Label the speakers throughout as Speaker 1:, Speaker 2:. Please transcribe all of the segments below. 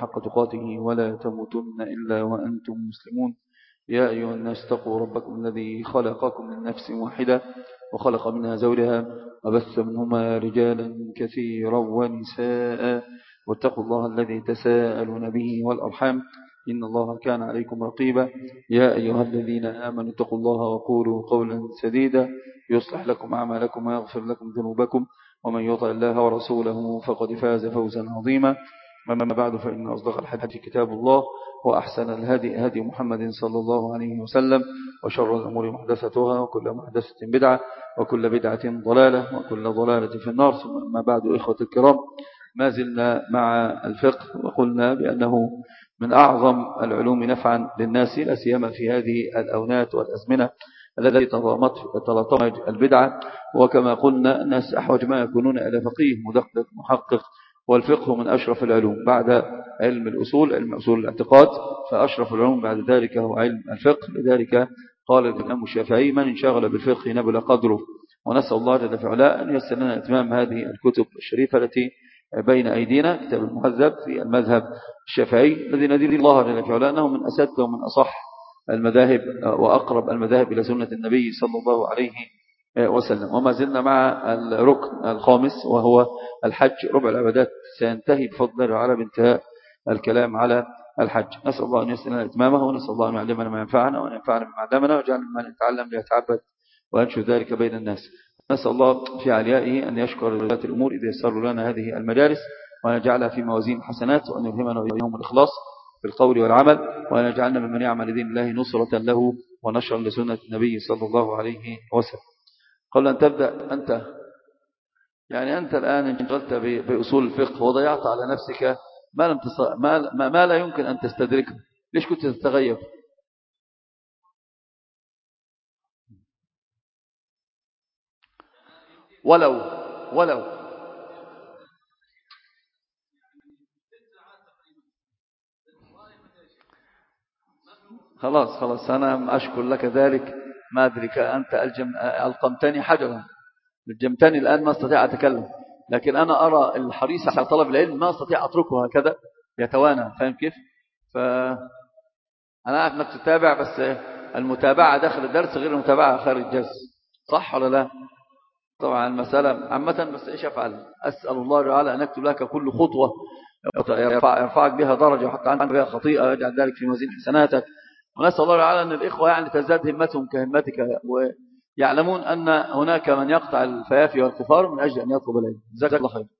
Speaker 1: حق تقاته ولا تموتن إلا وأنتم مسلمون. يا أيها الناس اتقوا ربكم الذي خلقكم من نفس واحدة وخلق منها زوجها وبث منهما رجالا كثيرا ونساء واتقوا الله الذي تساءلون به والأرحام إن الله كان عليكم رقيبا. يا أيها الذين آمنوا اتقوا الله وقولوا قولا سديدا يصلح لكم أعمالكم ويغفر لكم ذنوبكم ومن يطع الله ورسوله فقد فاز فوزا عظيما. أما بعد فإن أصدق الحديث كتاب الله وأحسن الهدي هدي محمد صلى الله عليه وسلم وشر الأمور محدثتها وكل محدثة بدعة وكل بدعة ضلالة وكل ضلالة في النار. ثم أما بعد إخوة الكرام، ما زلنا مع الفقه وقلنا بأنه من أعظم العلوم نفعا للناس لا سيما في هذه الأونات والأزمنة التي تلاطمت البدعة. وكما قلنا الناس أحوج ما يكونون إلى فقيه مدقق محقق، والفقه من أشرف العلوم بعد علم الأصول، علم أصول الاعتقاد، فأشرف العلوم بعد ذلك هو علم الفقه. لذلك قال الإمام الشافعي: من انشغل بالفقه نبل قدره. ونسأل الله جل وعلا أن ييسر لنا إتمام هذه الكتب الشريفة التي بين أيدينا، كتاب المهذب في المذهب الشافعي الذي ندين الله جل وعلا أنه من أسد ومن أصح المذاهب وأقرب المذاهب إلى سنة النبي صلى الله عليه وسلم. وما زلنا مع الركن الخامس وهو الحج، ربع العبادات، سينتهي بفضل الله على بانتهاء الكلام على الحج. نسأل الله أن يسر لنا إتمامه، ونسأل الله أن يعلمنا ما ينفعنا وأن ينفعنا بما علمنا ويجعلنا من يتعلم ليتعبد وينشر ذلك بين الناس. نسأل الله في عليائه أن يشكر لولاة الأمور إذا يسر لنا هذه المجالس، وأن يجعلها في موازين الحسنات، وأن يلهمنا وإياهم الإخلاص في القول والعمل، وأن يجعلنا ممن يعمل دين الله نصرة له ونشرا لسنة النبي صلى الله عليه وسلم. قبل أن تبدأ أنت الآن انشغلت بأصول الفقه وضيعت على نفسك ما لا يمكن أن تستدركه. ليش كنت تتغيب؟ ولو خلاص أنا أشكر لك ذلك. ما أدرك أنت ألقمتني حجرا، الجمتني الآن ما استطيع أتكلم، لكن أنا أرى الحريص على طلب العلم ما استطيع أتركه هكذا يتوانى. فاهم كيف؟ فأنا أعرف أنك تتابع، بس المتابعة داخل الدرس غير المتابعة خارج الدرس، صح ولا لا؟ طبعا المسألة عامة، بس إيش أفعل؟ أسأل الله تعالى أن يكتب لك كل خطوة يرفعك بها درجة وحتى عنك بها خطيئة، يجعل ذلك في موازين حسناتك. ونسأل الله تعالى أن الإخوة تزداد همتهم كهمتك، ويعلمون أن هناك من يقطع الفيافي والكفار من أجل أن يطلب العلم. جزاك الله خير.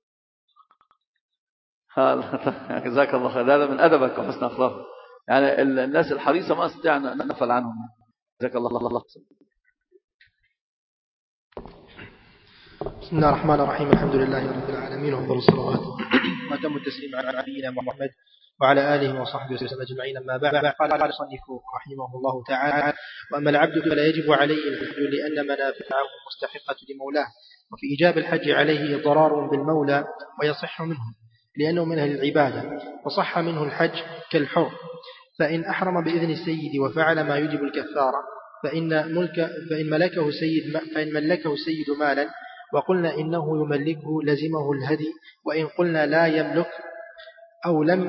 Speaker 1: جزاك الله خير، هذا من أدبك وحسن أخلاقك. الناس الحريصة ما استطيع أن نغفل عنهم. جزاك الله خير.
Speaker 2: بسم الله الرحمن الرحيم. الحمد لله رب العالمين، وأفضل الصلوات وأتم التسليم على نبينا محمد وعلى آله وصحبه وسلم أجمعين. أما بعد، قال المصنف رحمه الله تعالى: وأما العبد فلا يجب عليه الحج لأن منافعه مستحقة لمولاه، وفي إيجاب الحج عليه ضرار بالمولى ويصح منه لأنه من أهل العبادة، وصح منه الحج كالحر. فإن أحرم بإذن السيد وفعل ما يجب الكفارة فإن ملكه السيد مالا وقلنا إنه يملكه لزمه الهدي، وإن قلنا لا يملك أو لم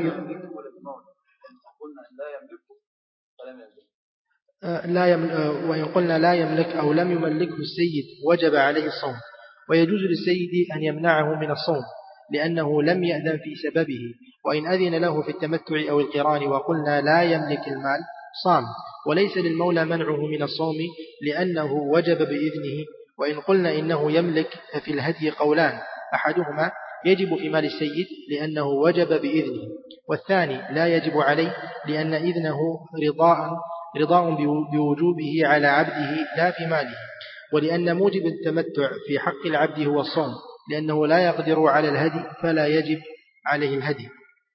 Speaker 2: وإن قلنا لا يملك أو لم يملكه السيد وجب عليه الصوم. ويجوز للسيد أن يمنعه من الصوم لأنه لم يأذن في سببه، وإن أذن له في التمتع أو القران وقلنا لا يملك المال صام. وليس للمولى منعه من الصوم لأنه وجب بإذنه. وإن قلنا إنه يملك ففي الهدي قولان: أحدهما يجب في مال السيد لأنه وجب بإذنه، والثاني لا يجب عليه لأن إذنه رضاء بوجوبه على عبده لا في ماله. ولأن موجب التمتع في حق العبد هو الصوم، لأنه لا يقدر على الهدي فلا يجب عليه الهدي.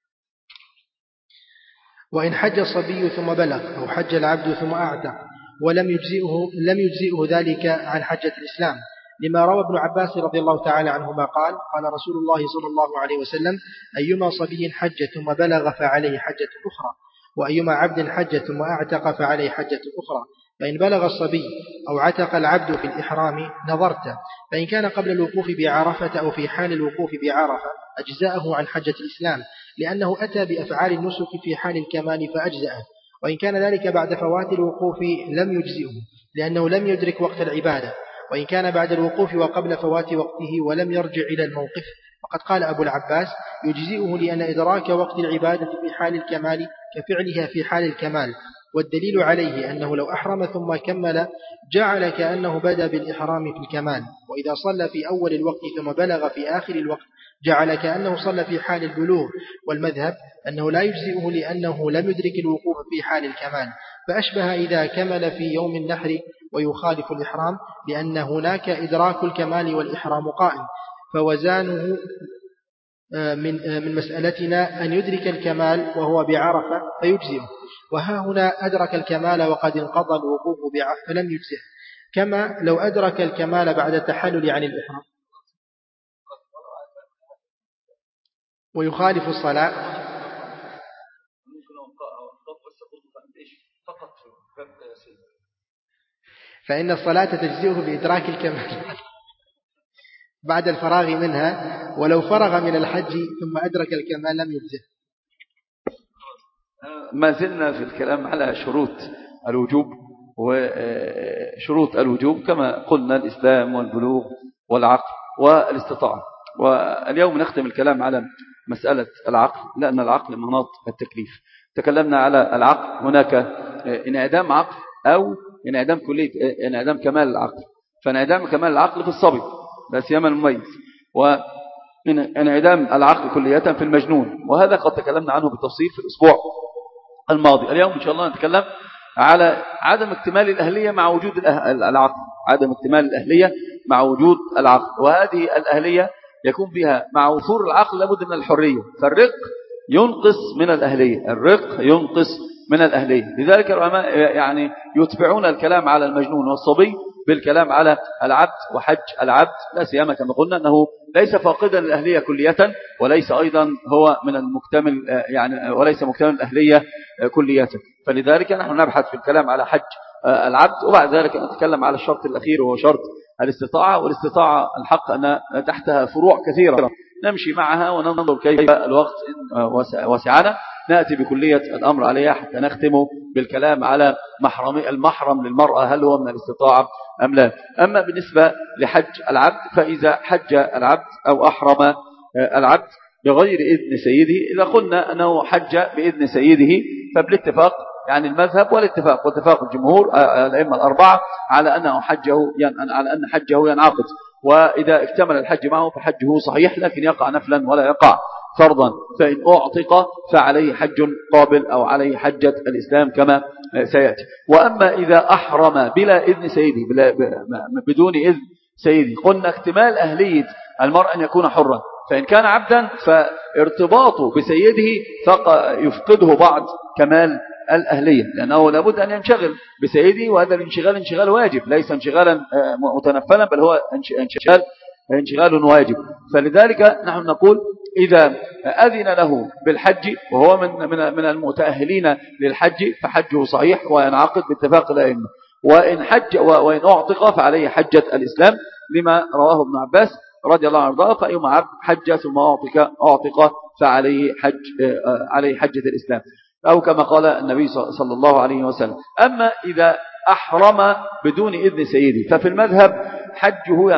Speaker 2: وإن حج الصبي ثم بلغ، أو حج العبد ثم أعتق ولم يجزئه ذلك عن حجة الإسلام، لما روى ابن عباس رضي الله تعالى عنهما قال: قال رسول الله صلى الله عليه وسلم: أيما صبي حج ثم بلغ فعليه حجة أخرى، وأيما عبد حج ثم أعتق فعليه حجة أخرى. فإن بلغ الصبي أو عتق العبد في الإحرام نظرت، فإن كان قبل الوقوف بعرفة أو في حال الوقوف بعرفة أجزاءه عن حجة الإسلام، لأنه أتى بأفعال النسك في حال الكمال فأجزأه، وإن كان ذلك بعد فوات الوقوف لم يجزئه لأنه لم يدرك وقت العبادة، وإن كان بعد الوقوف وقبل فوات وقته ولم يرجع إلى الموقف وقد قال أبو العباس يجزئه لأن إدراك وقت العبادة في حال الكمال كفعلها في حال الكمال، والدليل عليه أنه لو أحرم ثم كمل جعل كأنه بدأ بالإحرام في الكمال، وإذا صلى في أول الوقت ثم بلغ في آخر الوقت جعل كأنه صلى في حال البلوغ، والمذهب أنه لا يجزئه لأنه لم يدرك الوقوف في حال الكمال، فأشبه إذا كمل في يوم النحر ويخالف الإحرام، لأن هناك إدراك الكمال والإحرام قائم، فوزانه من مسألتنا أن يدرك الكمال وهو بعرفة فيجزئه، وها هنا أدرك الكمال وقد انقضى الوقوف بعرفة فلم يجزئه، كما لو أدرك الكمال بعد التحلل عن الإحرام ويخالف الصلاة. فإن الصلاة تجزئه بإدراك الكمال بعد الفراغ منها، ولو فرغ من الحج ثم أدرك الكمال لم يجزئه.
Speaker 1: ما زلنا في الكلام على شروط الوجوب، وشروط الوجوب كما قلنا الإسلام والبلوغ والعقل والاستطاعة. واليوم نختم الكلام على مسألة العقل، لأن العقل مناط التكليف. تكلمنا على العقل، هناك انعدام عقل أو انعدام كلية، انعدام كمال العقل. فانعدام كمال العقل في الصبي لا سيما المميز، وانعدام العقل كلية في المجنون، وهذا قد تكلمنا عنه بالتفصيل في الأسبوع الماضي. اليوم إن شاء الله نتكلم على عدم اكتمال الأهلية مع وجود العقل، عدم اكتمال الأهلية مع وجود العقل، وهذه الأهلية يكون بها مع وفور العقل لابد من الحرية، فالرق ينقص من الأهلية، الرق ينقص من الأهلية. لذلك العلماء يعني يتبعون الكلام على المجنون والصبي بالكلام على العبد وحج العبد، لا سيما كما قلنا أنه ليس فاقدا الأهلية كلية، وليس أيضا هو من المكتمل يعني وليس مكتمل الأهلية كلية. فلذلك نحن نبحث في الكلام على حج العبد، وبعد ذلك نتكلم على الشرط الأخير وهو شرط الاستطاعة. والاستطاعة الحق أن تحتها فروع كثيرة نمشي معها وننظر كيف الوقت وسعنا نأتي بكلية الأمر عليها حتى نختم بالكلام على المحرم للمرأة، هل هو من الاستطاعة أم لا. أما بالنسبة لحج العبد، فإذا حج العبد أو أحرم العبد بغير إذن سيده، إذا قلنا أنه حج بإذن سيده فبالاتفاق يعني المذهب والاتفاق واتفاق الجمهور الأئمة الأربعة على أن حجه ينعقد، وإذا اكتمل الحج معه فحجه صحيح، لكن يقع نفلا ولا يقع فرضا، فإن أعتق فعليه حج قابل أو عليه حجة الإسلام كما سيأتي. وأما إذا أحرم بلا إذن سيدي بدون إذن سيدي، قلنا اكتمال أهلية المرء أن يكون حرا، فإن كان عبدا فارتباطه بسيده يفقده بعض كمال الأهلية، لأنه لابد أن ينشغل بسيده، وهذا الانشغال انشغال واجب ليس انشغالا متنفلا، بل هو انشغال واجب. فلذلك نحن نقول إذا أذن له بالحج وهو من المتأهلين للحج فحجه صحيح وينعقد باتفاق الأئمة، وإن أعتق فعليه حجة الإسلام، لما رواه ابن عباس رضي الله عنه، فأيما عبد حج ثم أعتق فعليه حجة الإسلام، أو كما قال النبي صلى الله عليه وسلم. أما إذا أحرم بدون إذن سيدي ففي المذهب حجه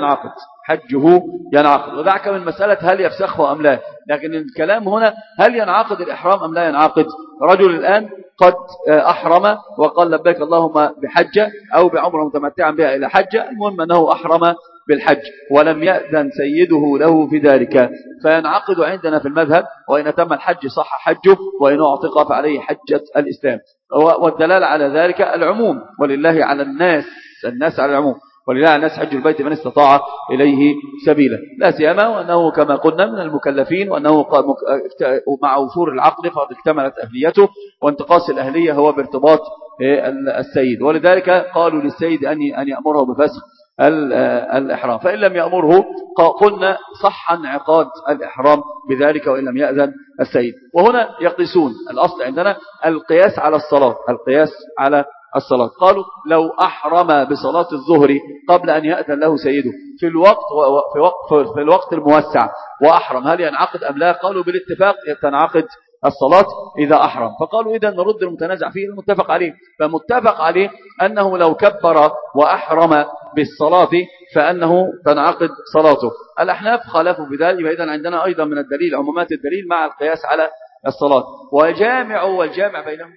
Speaker 1: ينعقد، ودعك من مسألة هل يفسخه أم لا، لكن الكلام هنا هل ينعقد الإحرام أم لا ينعقد. رجل الآن قد أحرم وقال لبيك اللهم بحجة أو بعمرة متمتعا بها إلى حجة، المهم أنه أحرم بالحج ولم يأذن سيده له في ذلك، فينعقد عندنا في المذهب، وإن تم الحج صح حجه، وإن أعتق فعليه حجة الإسلام. والدلالة على ذلك العموم، ولله على الناس على العموم، ولله على الناس حج البيت من استطاع إليه سبيلا، لا سيما وأنه كما قلنا من المكلفين، وأنه مع وفور العقل فقد اكتملت أهليته، وانتقاص الأهلية هو بارتباط السيد، ولذلك قالوا للسيد أن يأمره بفسخ الإحرام، فإن لم يأمره قلنا صح انعقاد الإحرام بذلك وإن لم يأذن السيد. وهنا يقيسون، الأصل عندنا القياس على الصلاة، القياس على الصلاة. قالوا لو أحرم بصلاة الظهر قبل أن يأذن له سيده في الوقت الموسع وأحرم، هل ينعقد أم لا؟ قالوا بالاتفاق تنعقد الصلاة إذا أحرم. فقالوا إذا نرد المتنازع فيه المتفق عليه. فمتفق عليه أنه لو كبر وأحرم بالصلاة فأنه تنعقد صلاته. الأحناف خالفوا بذلك. وإذا عندنا أيضا من الدليل عمومات الدليل مع القياس على الصلاة. والجامع بينهم.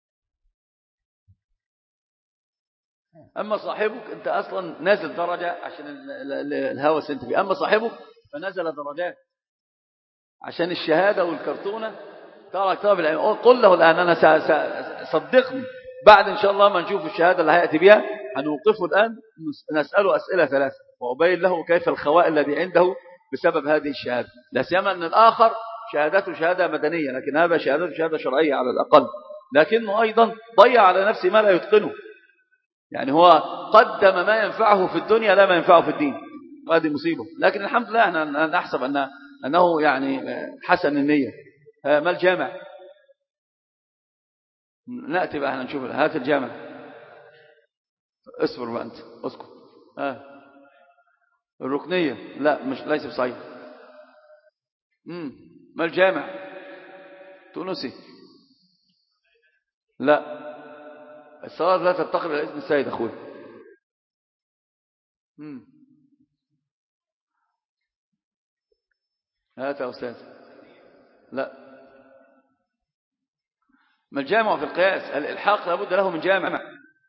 Speaker 1: أما صاحبك أنت أصلا نازل درجة عشان الهوس أنت فيه. أما صاحبك فنزل درجات عشان الشهادة والكرتونة. قل له الآن أنا صدقني بعد إن شاء الله ما نشوف الشهادة اللي هيأتي بها هنوقفه الآن نسأله أسئلة 3 وأبين له كيف الخواء الذي عنده بسبب هذه الشهادة. لا سيما أن الآخر شهادته شهادة مدنية، لكن هذا شهادته شهادة شرعية على الأقل، لكنه أيضا ضيع على نفسه ما لا يتقنه. يعني هو قدم ما ينفعه في الدنيا لا ما ينفعه في الدين، وهذه مصيبة. لكن الحمد لله احنا نحسب أنه يعني حسن النية. ما الجامع؟ نأتي بقى احنا نشوف. هات الجامع. اصبر بقى أنت اسكت. الركنية لا مش ليس بصحيح. ما الجامع؟ تونسي لا. الصلاة لا تفتقر إلى إذن السيد أخوي. هات يا أستاذ. لا. ما الجامع في القياس؟ الإلحاق لابد له من جامع.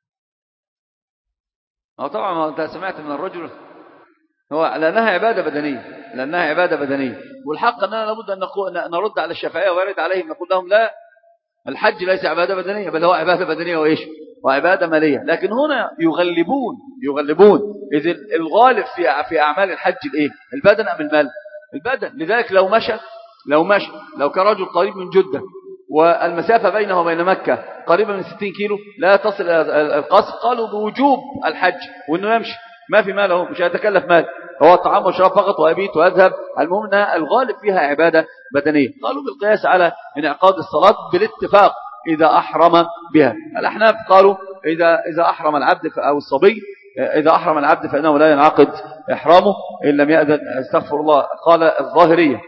Speaker 1: طبعا ما أنت سمعت من الرجل هو لأنها عبادة بدنية. والحق أننا لابد أن نرد على الشافعية ويرد عليهم نقول لهم لا، الحج ليس عبادة بدنية بل هو عبادة بدنية وإيش وعبادة مالية. لكن هنا يغلبون إذ الغالب في أعمال الحج الإيه؟ البدن أم المال؟ البدن. لذلك لو كان رجل قريب من جدة والمسافة بينه وبين مكة قريبة من 60 كيلو لا تصل إلى القصر، قالوا بوجوب الحج وإنه يمشي ما في ماله، مش هيتكلف مال، هو الطعام والشراب فقط ويبيت ويذهب. المهم أنها الغالب فيها عبادة بدنية. قالوا بالقياس على انعقاد الصلاة بالاتفاق إذا أحرم بها. الأحناف قالوا إذا أحرم العبد أو الصبي إذا أحرم العبد فإنه لا ينعقد إحرامه إن لم يأذن. استغفر الله. قال الظاهرية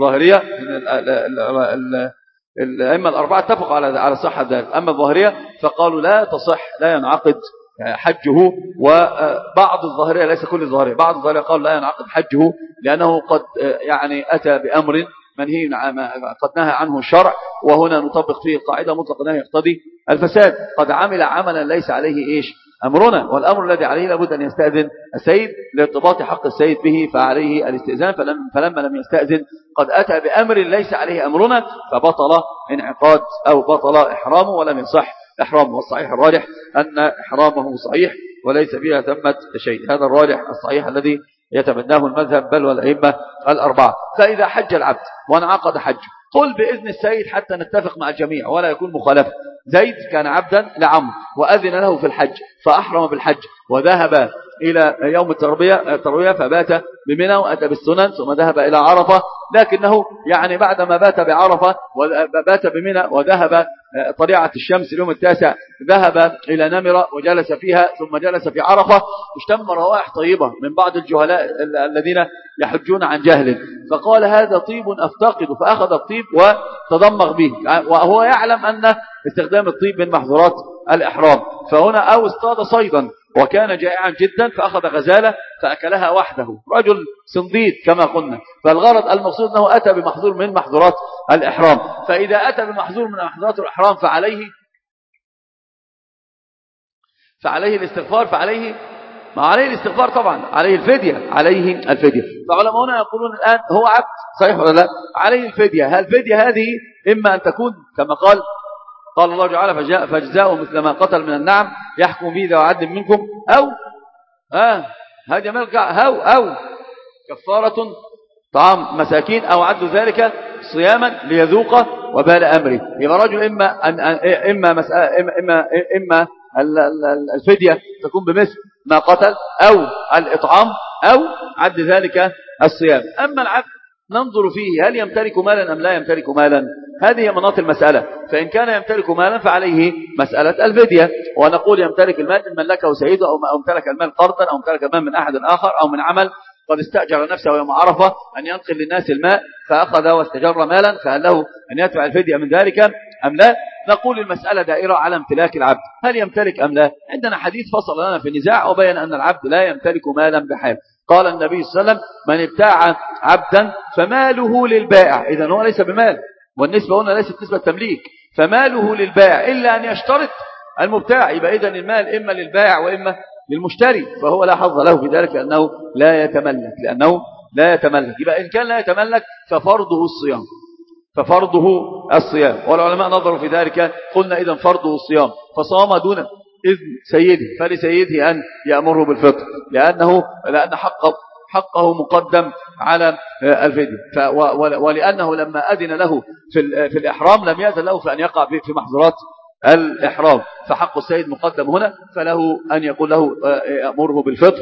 Speaker 1: الأئمة الأربعة اتفقوا على صحة ذلك. أما الظاهرية فقالوا لا تصح، لا ينعقد حجه. وبعض الظاهرية ليس كل الظاهرية، بعض الظاهرية قالوا لا ينعقد حجه لأنه قد يعني أتى بأمر منهي قد نهى عنه الشرع، وهنا نطبق فيه القاعدة مطلق نهي يقتضي الفساد. قد عمل عملا ليس عليه إيش أمرنا، والأمر الذي عليه لابد أن يستأذن السيد لارتباط حق السيد به، فعليه الاستئذان. فلما لم يستأذن قد أتى بأمر ليس عليه أمرنا فبطل انعقاد أو بطل إحرامه ولم يصح إحرامه. والصحيح الراجح أن إحرامه صحيح وليس فيها ثمة شيء. هذا الراجح الصحيح الذي يتبناه المذهب بل والأئمة الأربعة. فإذا حج العبد وانعقد حج قل بإذن السيد حتى نتفق مع الجميع ولا يكون مخالفة. زيد كان عبدا لعمرو وأذن له في الحج فأحرم بالحج وذهب إلى يوم التروية فبات بمنى وأتى بالسنن ثم ذهب إلى عرفة، لكنه يعني بعدما بات بعرفة وبات بمنى وذهب طليعة الشمس اليوم التاسع ذهب إلى نمرة وجلس فيها ثم جلس في عرفة، اشتم روائح طيبة من بعض الجهلاء الذين يحجون عن جهل، فقال هذا طيب أفتقد، فأخذ الطيب وتضمغ به وهو يعلم أن استخدام الطيب من محظورات الإحرام. فهنا أو اصطاد صيدا وكان جائعا جدا فأخذ غزالة فأكلها وحده، رجل صنديد كما قلنا. فالغرض المقصود أنه أتى بمحظور من محظورات الإحرام. فإذا أتى بمحظور من محظورات الإحرام فعليه الاستغفار، عليه الاستغفار طبعا، عليه الفدية. فعلماؤنا يقولون الآن هو عبد صحيح ولا لا؟ عليه الفدية. هل الفدية هذه إما أن تكون كما قال الله تعالى فجزاؤه مثل ما قتل من النعم يحكم به ذو عدل منكم، أو هذه ملك أو كفارة طعام مساكين أو عدل ذلك صياما ليذوق وبال أمره. يبقى رجل إما الفدية تكون بمثل ما قتل أو الإطعام أو عدل ذلك الصيام. أما العبد ننظر فيه هل يمتلك مالا أم لا يمتلك مالا، هذه مناط المسألة. فإن كان يمتلك مالا فعليه مسألة الفدية، ونقول يمتلك المال إن ملكه سيده أو امتلك المال قرضا أو امتلك المال من أحد آخر أو من عمل قد استأجر نفسه يوم عرفة أن ينقل للناس الماء فأخذ واستجر مالا، فهل له أن يدفع الفدية من ذلك أم لا؟ نقول المسألة دائرة على امتلاك العبد، هل يمتلك أم لا؟ عندنا حديث فصل لنا في النزاع وبين أن العبد لا يمتلك مالا بحال. قال النبي صلى الله عليه وسلم: من ابتاع عبدا فماله للبائع. إذن هو ليس بمال، والنسبة هنا ليست نسبة تمليك، فماله للبائع إلا أن يشترط المبتاع. يبقى إذن المال إما للبائع وإما للمشتري، فهو لا حظ له في ذلك لأنه لا يتملك. يبقى إن كان لا يتملك ففرضه الصيام. والعلماء نظروا في ذلك، قلنا إذن فرضه الصيام، فصام دون إذن سيده، فلسيده أن يأمره بالفطر لأن حقه مقدم على الفدية. ولأنه لما أذن له في الإحرام لم يأذن له في أن يقع في محظورات الإحرام، فحق السيد مقدم هنا، فله أن يقول له أمره بالفطر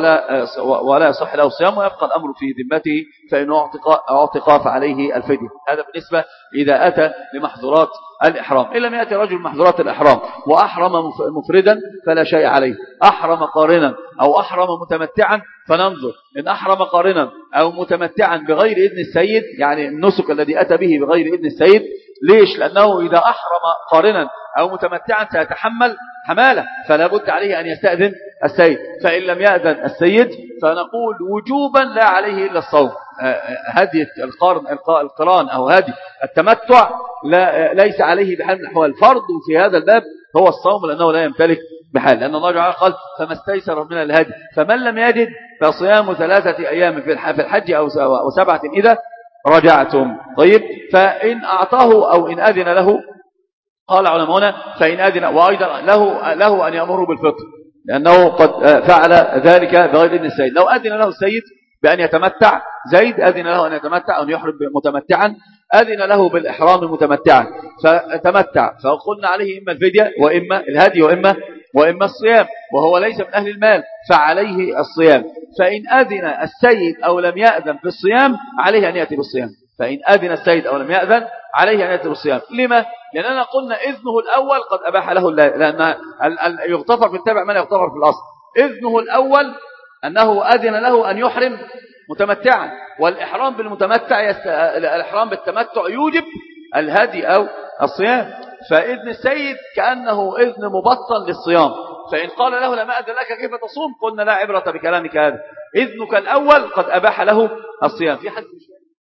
Speaker 1: ولا يصح له الصيام، ويبقى الأمر في ذمته، فإن اعتق فعليه الفدية. هذا بالنسبة إذا أتى لمحظورات الإحرام. إن لم يأتي رجل محظورات الإحرام وأحرم مفردا فلا شيء عليه، أحرم قارنا أو أحرم متمتعا فننظر. إن أحرم قارنا أو متمتعا بغير إذن السيد، يعني النسك الذي أتى به بغير إذن السيد، ليش؟ لأنه إذا أحرم قارنا أو متمتعا سيتحمل حمالة، فلا بد عليه أن يستأذن السيد. فإن لم يأذن السيد فنقول وجوبا لا عليه إلا الصوم. هدي القران أو هدي التمتع ليس عليه بحال من الأحوال. فرض في هذا الباب هو الصوم، لأنه لا يمتلك بحال، لأن الله تعالى قال: فما استيسر من الهدي، فمن لم يجد فصيام 3 أيام في الحج أو 7 إذا رجعتم. طيب، فإن أعطاه أو إن أذن له، قال علماؤنا فإن أذن، وأيضا له أن يأمره بالفطر، لأنه قد فعل ذلك بغير إذن السيد. لو أذن له السيد بأن يتمتع، زيد أذن له أن يتمتع أن يحرم متمتعا، أذن له بالإحرام متمتعا فتمتع، فقلنا عليه إما الفدية وإما الهدي وإما الصيام، وهو ليس من أهل المال فعليه الصيام. فإن أذن السيد أو لم يأذن بالصيام عليه أن يأتي بالصيام. فإن أذن السيد أو لم يأذن عليه أن يأتي بالصيام. لما؟ لأننا قلنا إذنه الأول قد أباح له، لأن يغتفر في التابع ما لا يغتفر في الأصل. إذنه الأول أنه أذن له أن يحرم متمتعا، والإحرام بالمتمتع الإحرام بالتمتع يوجب الهدي أو الصيام. فإذن السيد كأنه إذن مبطل للصيام، فإن قال له: لما أذن لك كيف تصوم؟ قلنا: لا عبرة بكلامك هذا، إذنك الأول قد أباح له الصيام. في حد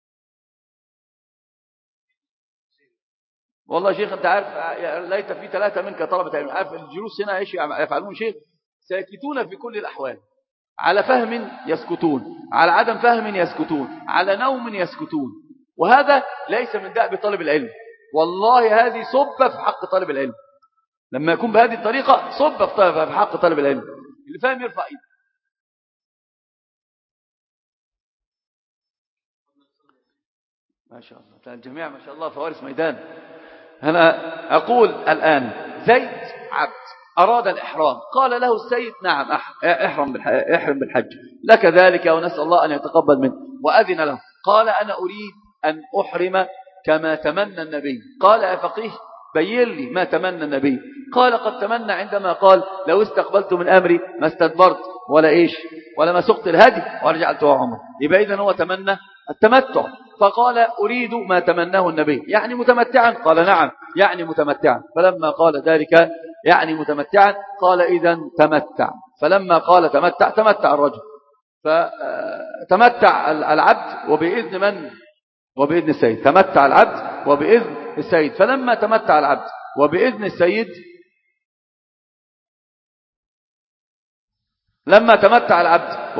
Speaker 1: والله شيخ أنت عارف، ليت في 3 منك طلبة علم، عارف الجلوس هنا إيش يفعلون؟ شيخ ساكتون في كل الأحوال، على فهم يسكتون، على عدم فهم يسكتون، على نوم يسكتون، وهذا ليس من دأب طالب العلم. والله هذه صبة في حق طالب العلم، لما يكون بهذه الطريقة صبة في حق طالب العلم. اللي فاهم يرفع ايده. ما شاء الله، الجميع ما شاء الله فوارس ميدان. أنا أقول الآن زيد عبد أراد الإحرام، قال له السيد: نعم احرم بالحج لك ذلك، ونسأل الله أن يتقبل منه، وأذن له. قال: أنا أريد أن أحرم كما تمنى النبي. قال: يا فقيه بين لي ما تمنى النبي. قال: قد تمنى عندما قال: لو استقبلت من أمري ما استدبرت ولا ما سقت الهدي ورجعته عمر. يبقى إذن هو تمنى التمتع، فقال: أريد ما تمناه النبي، يعني متمتعا. قال: نعم يعني متمتعا. فلما قال ذلك يعني متمتعا قال: إذن تمتع. فلما قال تمتع الرجل، فتمتع العبد وبإذن من؟ وبإذن السيد. تمتع العبد وبإذن السيد. فلما تمتع العبد وبإذن السيد، لما تمتع العبد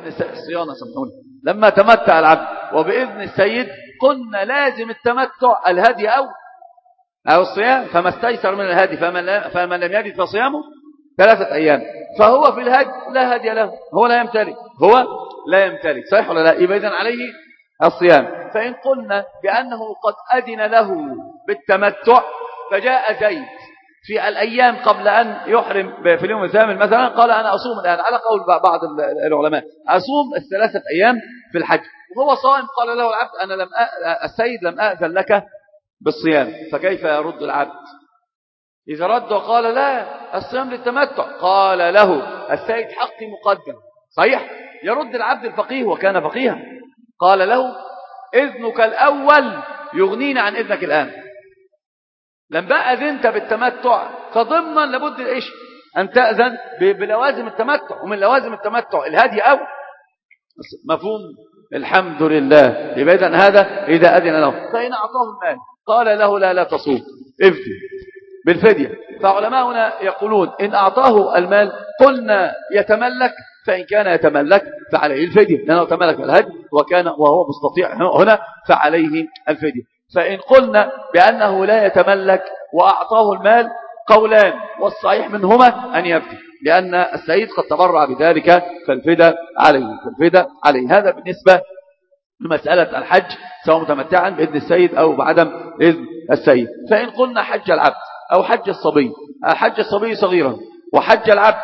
Speaker 1: وبإذن السيد قلنا لازم التمتع الهدي أو الصيام، فما استيسر من الهدي، فمن لم يجد فصيامه 3 أيام. فهو في الهدي لا هدي له، هو لا يمتلك، صحيح ولا لا؟ يبقى إذن عليه الصيام. فإن قلنا بأنه قد أذن له بالتمتع، فجاء زيد في الأيام قبل أن يحرم في اليوم الثامن مثلا، قال: أنا أصوم الآن، على قول بعض العلماء أصوم 3 أيام في الحج، وهو صائم. قال له العبد: السيد لم أأذن لك بالصيام. فكيف يرد العبد؟ إذا رد وقال لا الصيام للتمتع، قال له السيد حقي مقدم، صحيح، يرد العبد الفقيه وكان فقيها، قال له إذنك الأول يغنينا عن إذنك الآن. لما أذنت بالتمتع فضمنا لابد إيش أن تأذن بلوازم التمتع، ومن لوازم التمتع الهدي أو مفهوم. الحمد لله. يبقى إذن هذا إذا أذن له. فإن أعطاه المال قال له لا تصوم، افتي بالفدية. فعلماؤنا يقولون إن أعطاه المال قلنا يتملك، فإن كان يتملك فعليه الفدية لأنه تملك الهدي وهو مستطيع هنا فعليه الفدية. فإن قلنا بأنه لا يتملك وأعطاه المال قولان، والصحيح منهما أن يفتي لأن السيد قد تبرع بذلك فالفدى عليه. هذا بالنسبة لمسألة الحج سواء متمتعا بإذن السيد أو بعدم إذن السيد. فإن قلنا حج العبد أو حج الصبي، حج الصبي صغيرا وحج العبد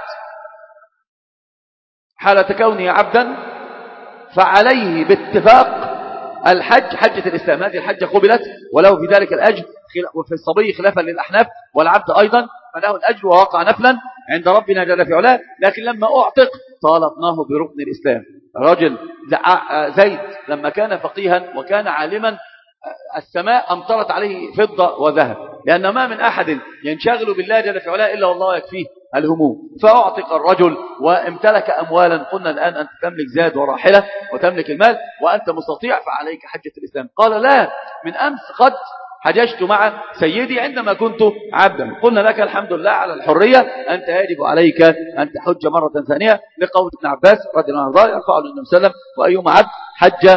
Speaker 1: حالة كونه عبدا فعليه باتفاق الحج حجة الإسلام. هذه الحجة قبلت وله في ذلك الأجر، وفي الصبي خلافا للأحناف، والعبد أيضا فله الأجر ووقع نفلا عند ربنا جل في علاه. لكن لما أعتق طالبناه بركن الإسلام. رجل زيد لما كان فقيها وكان عالما السماء أمطرت عليه فضة وذهب، لأن ما من أحد ينشغل بالله جل في علاه إلا والله يكفيه الهموم. فأعتق الرجل وامتلك أموالا. قلنا الآن أنت تملك زاد وراحلة وتملك المال وأنت مستطيع فعليك حجة الإسلام. قال لا، من أمس قد حججت مع سيدي عندما كنت عبدا. قلنا لك الحمد لله على الحرية، أنت يجب عليك أن تحج مرة ثانية لقول ابن عباس رضي الله عنه يرفع النبي صلى الله عليه وسلم وأيما عبد حج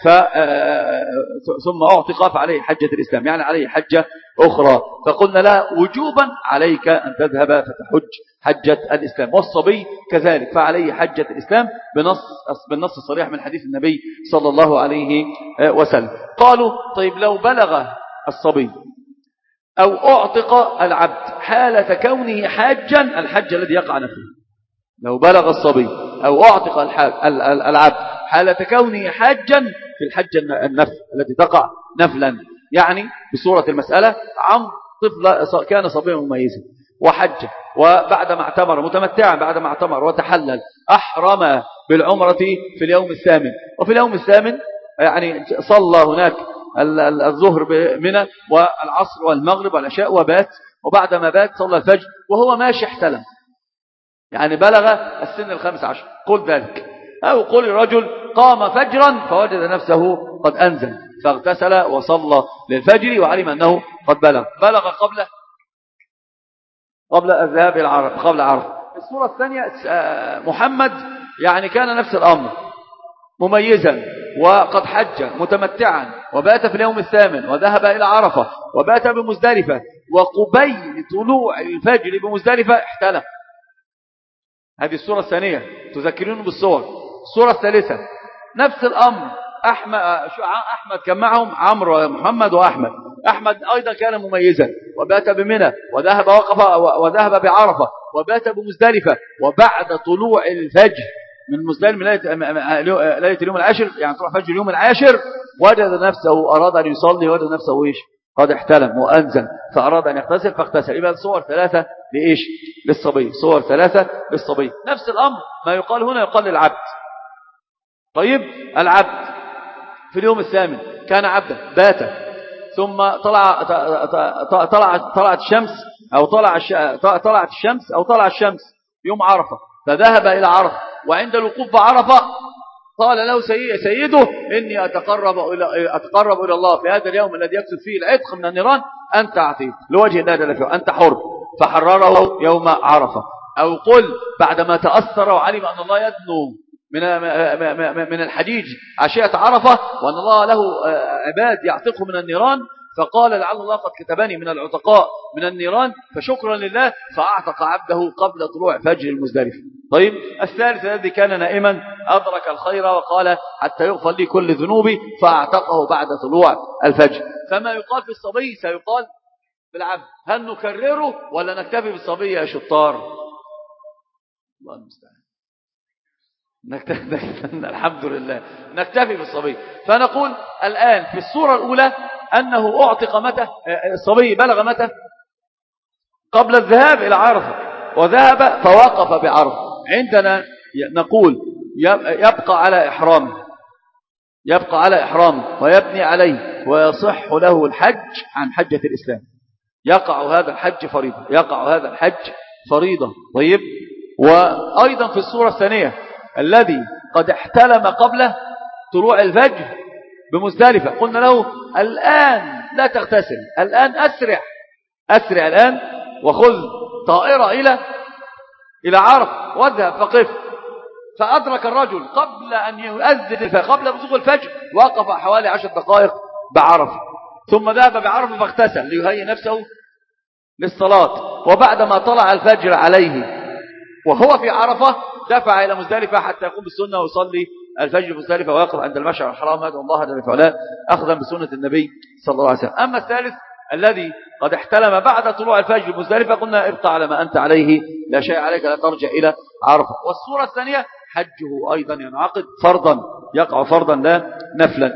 Speaker 1: ثم أعتق فعليه حجة الإسلام، يعني عليه حجة أخرى. فقلنا لا، وجوبا عليك أن تذهب فتحج حجة الإسلام. والصبي كذلك فعليه حجة الإسلام بالنص الصريح من حديث النبي صلى الله عليه وسلم. قالوا طيب لو بلغ الصبي أو أعتق العبد حالة كونه حاجا الحج الذي يقع نفله، لو بلغ الصبي أو أعتق العبد حالة كونه حاجا في الحج النفل التي تقع نفلا، يعني بصورة المسألة طفل كان صبيا مميزا وحج وبعدما اعتمر متمتعا بعدما اعتمر وتحلل أحرم بالعمرة في اليوم الثامن، وفي اليوم الثامن يعني صلى هناك الظهر بمنى والعصر والمغرب والعشاء وبات، وبعدما بات صلى الفجر وهو ماشي احتلم، يعني بلغ السن 15. قل ذلك. أو قل الرجل قام فجرا فوجد نفسه قد أنزل فاغتسل وصلى للفجر وعلم أنه قد بلغ قبل الذهاب إلى عرفة قبل عرفة. الصورة الثانية محمد يعني كان نفس الأمر مميزا وقد حج متمتعا وبات في اليوم الثامن وذهب إلى عرفة وبات بمزدلفة وقبيل طلوع الفجر بمزدلفة احتلم. هذه الصورة الثانية تذكرون بالصور. الصورة الثالثة نفس الأمر أحمد كان معهم عمرو محمد وأحمد. أحمد أيضا كان مميزا وبات بمنى وذهب بعرفة وبات بمزدلفة، وبعد طلوع الفجر من مزدلفة ليلة اليوم العاشر يعني طلوع فجر اليوم العاشر وجد نفسه أراد أن يصلي وجد نفسه إيش قد احتلم وأنزل فأراد أن يغتسل فاغتسل. يبقى صور ثلاثة لإيش للصبي، صور ثلاثة للصبي. نفس الأمر ما يقال هنا يقال للعبد. طيب العبد في اليوم الثامن كان عبدا بات ثم طلعت الشمس أو طلع الشمس يوم عرفة فذهب إلى عرفة، وعند الوقوف بعرفة قال له سيده إني أتقرب إلى الله في هذا اليوم الذي يكسب فيه العتق من النيران، أنت عتيق لوجه الله جل وعلا أنت حر، فحرره يوم عرفة. أو قل بعدما تأثر وعلم أن الله يدنو من الحجيج عشية عرفة وأن الله له عباد يعتقه من النيران، فقال لعل الله قد كتبني من العتقاء من النيران فشكرا لله فأعتق عبده قبل طلوع فجر المزدلفة. طيب الثالث الذي كان نائما أدرك الخير وقال حتى يغفر لي كل ذنوبي فأعتقه بعد طلوع الفجر. فما يقال في الصبي سيقال بالعبد. هل نكرره ولا نكتفي بالصبي يا شطار؟ الله المستعان. الحمد لله نكتفي بالصبي. فنقول الآن في الصورة الأولى أنه أعتق متى الصبي بلغ متى قبل الذهاب إلى عرفة، وذهب فوقف بعرفة. عندنا نقول يبقى على إحرامه ويبني عليه ويصح له الحج عن حجة الإسلام. يقع هذا الحج فريضة. طيب، وأيضا في الصورة الثانية الذي قد احتلم قبل طلوع الفجر بمزدلفة، قلنا له الآن لا تغتسل، الآن أسرع الآن وخذ طائرة إلى عرفة واذهب فقف. فأدرك الرجل قبل أن يؤذن، قبل بزوغ الفجر، وقف حوالي 10 دقائق بعرفة، ثم ذهب بعرفة فاغتسل ليهيئ نفسه للصلاة. وبعدما طلع الفجر عليه وهو في عرفة دفع إلى مزدلفة حتى يقوم بالسنة ويصلي الفجر في مزدلفة ويقف عند المشعر الحرام، يدعو الله جل وعلا أخذا بسنة النبي صلى الله عليه وسلم. أما الثالث الذي قد احتلم بعد طلوع الفجر بمزدلفة، قلنا ابقى على ما أنت عليه، لا شيء عليك، لا ترجع إلى عرفة. والصورة الثانية حجه أيضا ينعقد فرضا، يقع فرضا لا نفلا.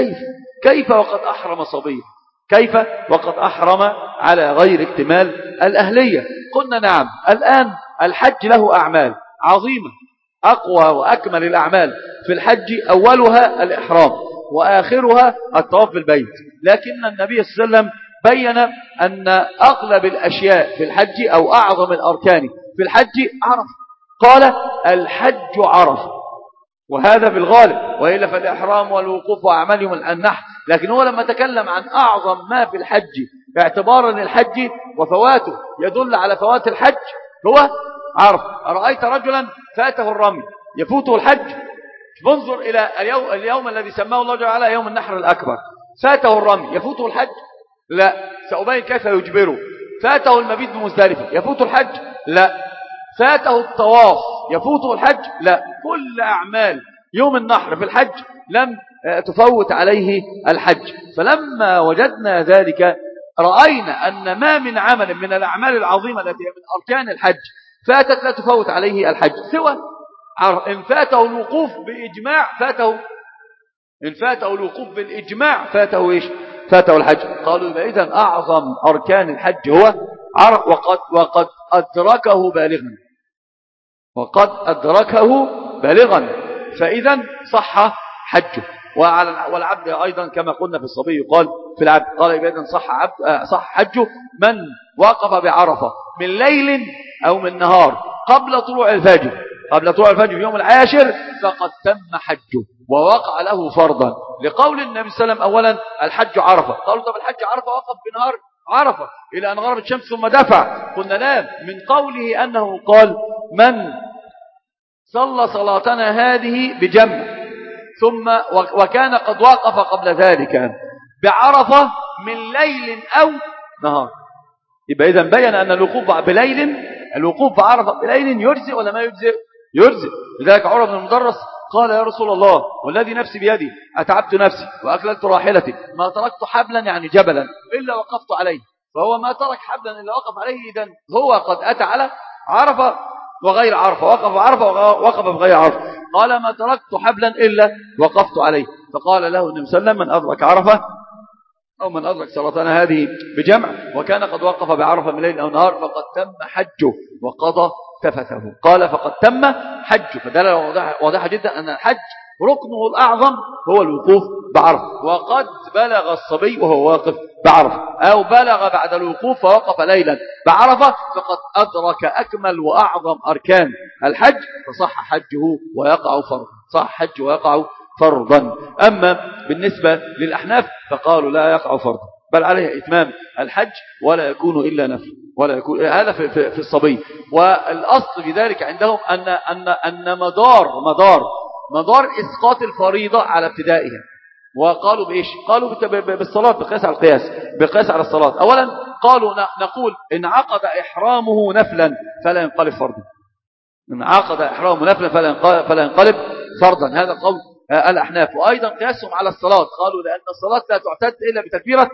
Speaker 1: كيف وقد أحرم صبيا؟ كيف وقد أحرم على غير اكتمال الأهلية؟ قلنا نعم، الآن الحج له أعمال عظيمة، أقوى وأكمل الأعمال في الحج أولها الإحرام وآخرها الطواف بالبيت. لكن النبي صلى الله عليه وسلم بين أن أغلب الأشياء في الحج أو أعظم الأركان في الحج عرفة. قال الحج عرفة، وهذا بالغالب، وإلا فالإحرام والوقوف وأعمال يوم النحر. لكن هو لما تكلم عن أعظم ما في الحج باعتبار أن الحج وفواته يدل على فوات الحج هو عرفة. أرأيت رجلا فاته الرمي يفوته الحج؟ انظر إلى اليوم الذي سماه الله جل وعلا يوم النحر الأكبر. فاته الرمي يفوته الحج؟ لا، سأبين كيف يجبره. فاته المبيت بمزدلفة يفوته الحج؟ لا. فاته الطواف يفوته الحج؟ لا. كل أعمال يوم النحر في الحج لم تفوت عليه الحج. فلما وجدنا ذلك رأينا أن ما من عمل من الأعمال العظيمة التي من أركان الحج فاتت لا تفوت عليه الحج، سوى إن فاته الوقوف بإجماع إن فاته الوقوف بالإجماع فاته إيش؟ فاته الحج. قالوا إذن أعظم أركان الحج هو عرف، وقد أدركه بالغا فإذا صح حجه. والعبد أيضا كما قلنا في الصبي يقال في العبد. قال إذن صح حجه من وقف بعرفة من ليل أو من نهار قبل طلوع الفجر في يوم العاشر فقد تم حجه ووقع له فرضا، لقول النبي صلى الله عليه وسلم أولا الحج عرفة. قالوا طب الحج عرفة وقف بنهار عرفة إلى أن غربت الشمس ثم دفع. قلنا لا، من قوله أنه قال من صلى صلاتنا هذه بجمع ثم وكان قد وقف قبل ذلك بعرفة من ليل أو نهار. يبقى إذن بين أن الوقوف بعرفة بليل يجزئ ولا ما يجزئ؟ يجزئ. لذلك عمر بن المدرس قال يا رسول الله والذي نفسي بيدي أتعبت نفسي وأكللت راحلتي ما تركت حبلا يعني جبلا إلا وقفت عليه. فهو ما ترك حبلا إلا وقف عليه، إذن هو قد أتى على عرفة وغير عرفة، وقف عرفة ووقف بغير عرفة. قال ما تركت حبلا إلا وقفت عليه. فقال له النبي صلى الله عليه وسلم من أدرك عرفة أو من أدرك صلاتنا هذه بجمع وكان قد وقف بعرفة من ليل أو نهار فقد تم حجه وقضى تفثه. قال فقد تم حجه، فدلالة واضحة جدا أن الحج ركنه الأعظم هو الوقوف بعرفة. وقد بلغ الصبي وهو واقف بعرفة أو بلغ بعد الوقوف فوقف ليلا بعرفة فقد أدرك أكمل وأعظم أركان الحج فصح حجه ويقع فرضا. أما بالنسبة للأحناف فقالوا لا يقع فرضا بل عليه إتمام الحج ولا يكون إلا نفل، هذا في الصبي. والأصل في ذلك عندهم أن مدار إسقاط الفريضة على ابتدائها. وقالوا بإيش؟ قالوا بالصلاة، بقياس على الصلاة. أولا قالوا نقول إن عقد إحرامه نفلا فلا ينقلب فرضا، إن عقد إحرامه نفلا فلا ينقلب فرضا. هذا قول الأحناف. وأيضا قياسهم على الصلاة قالوا لأن الصلاة لا تعتد إلا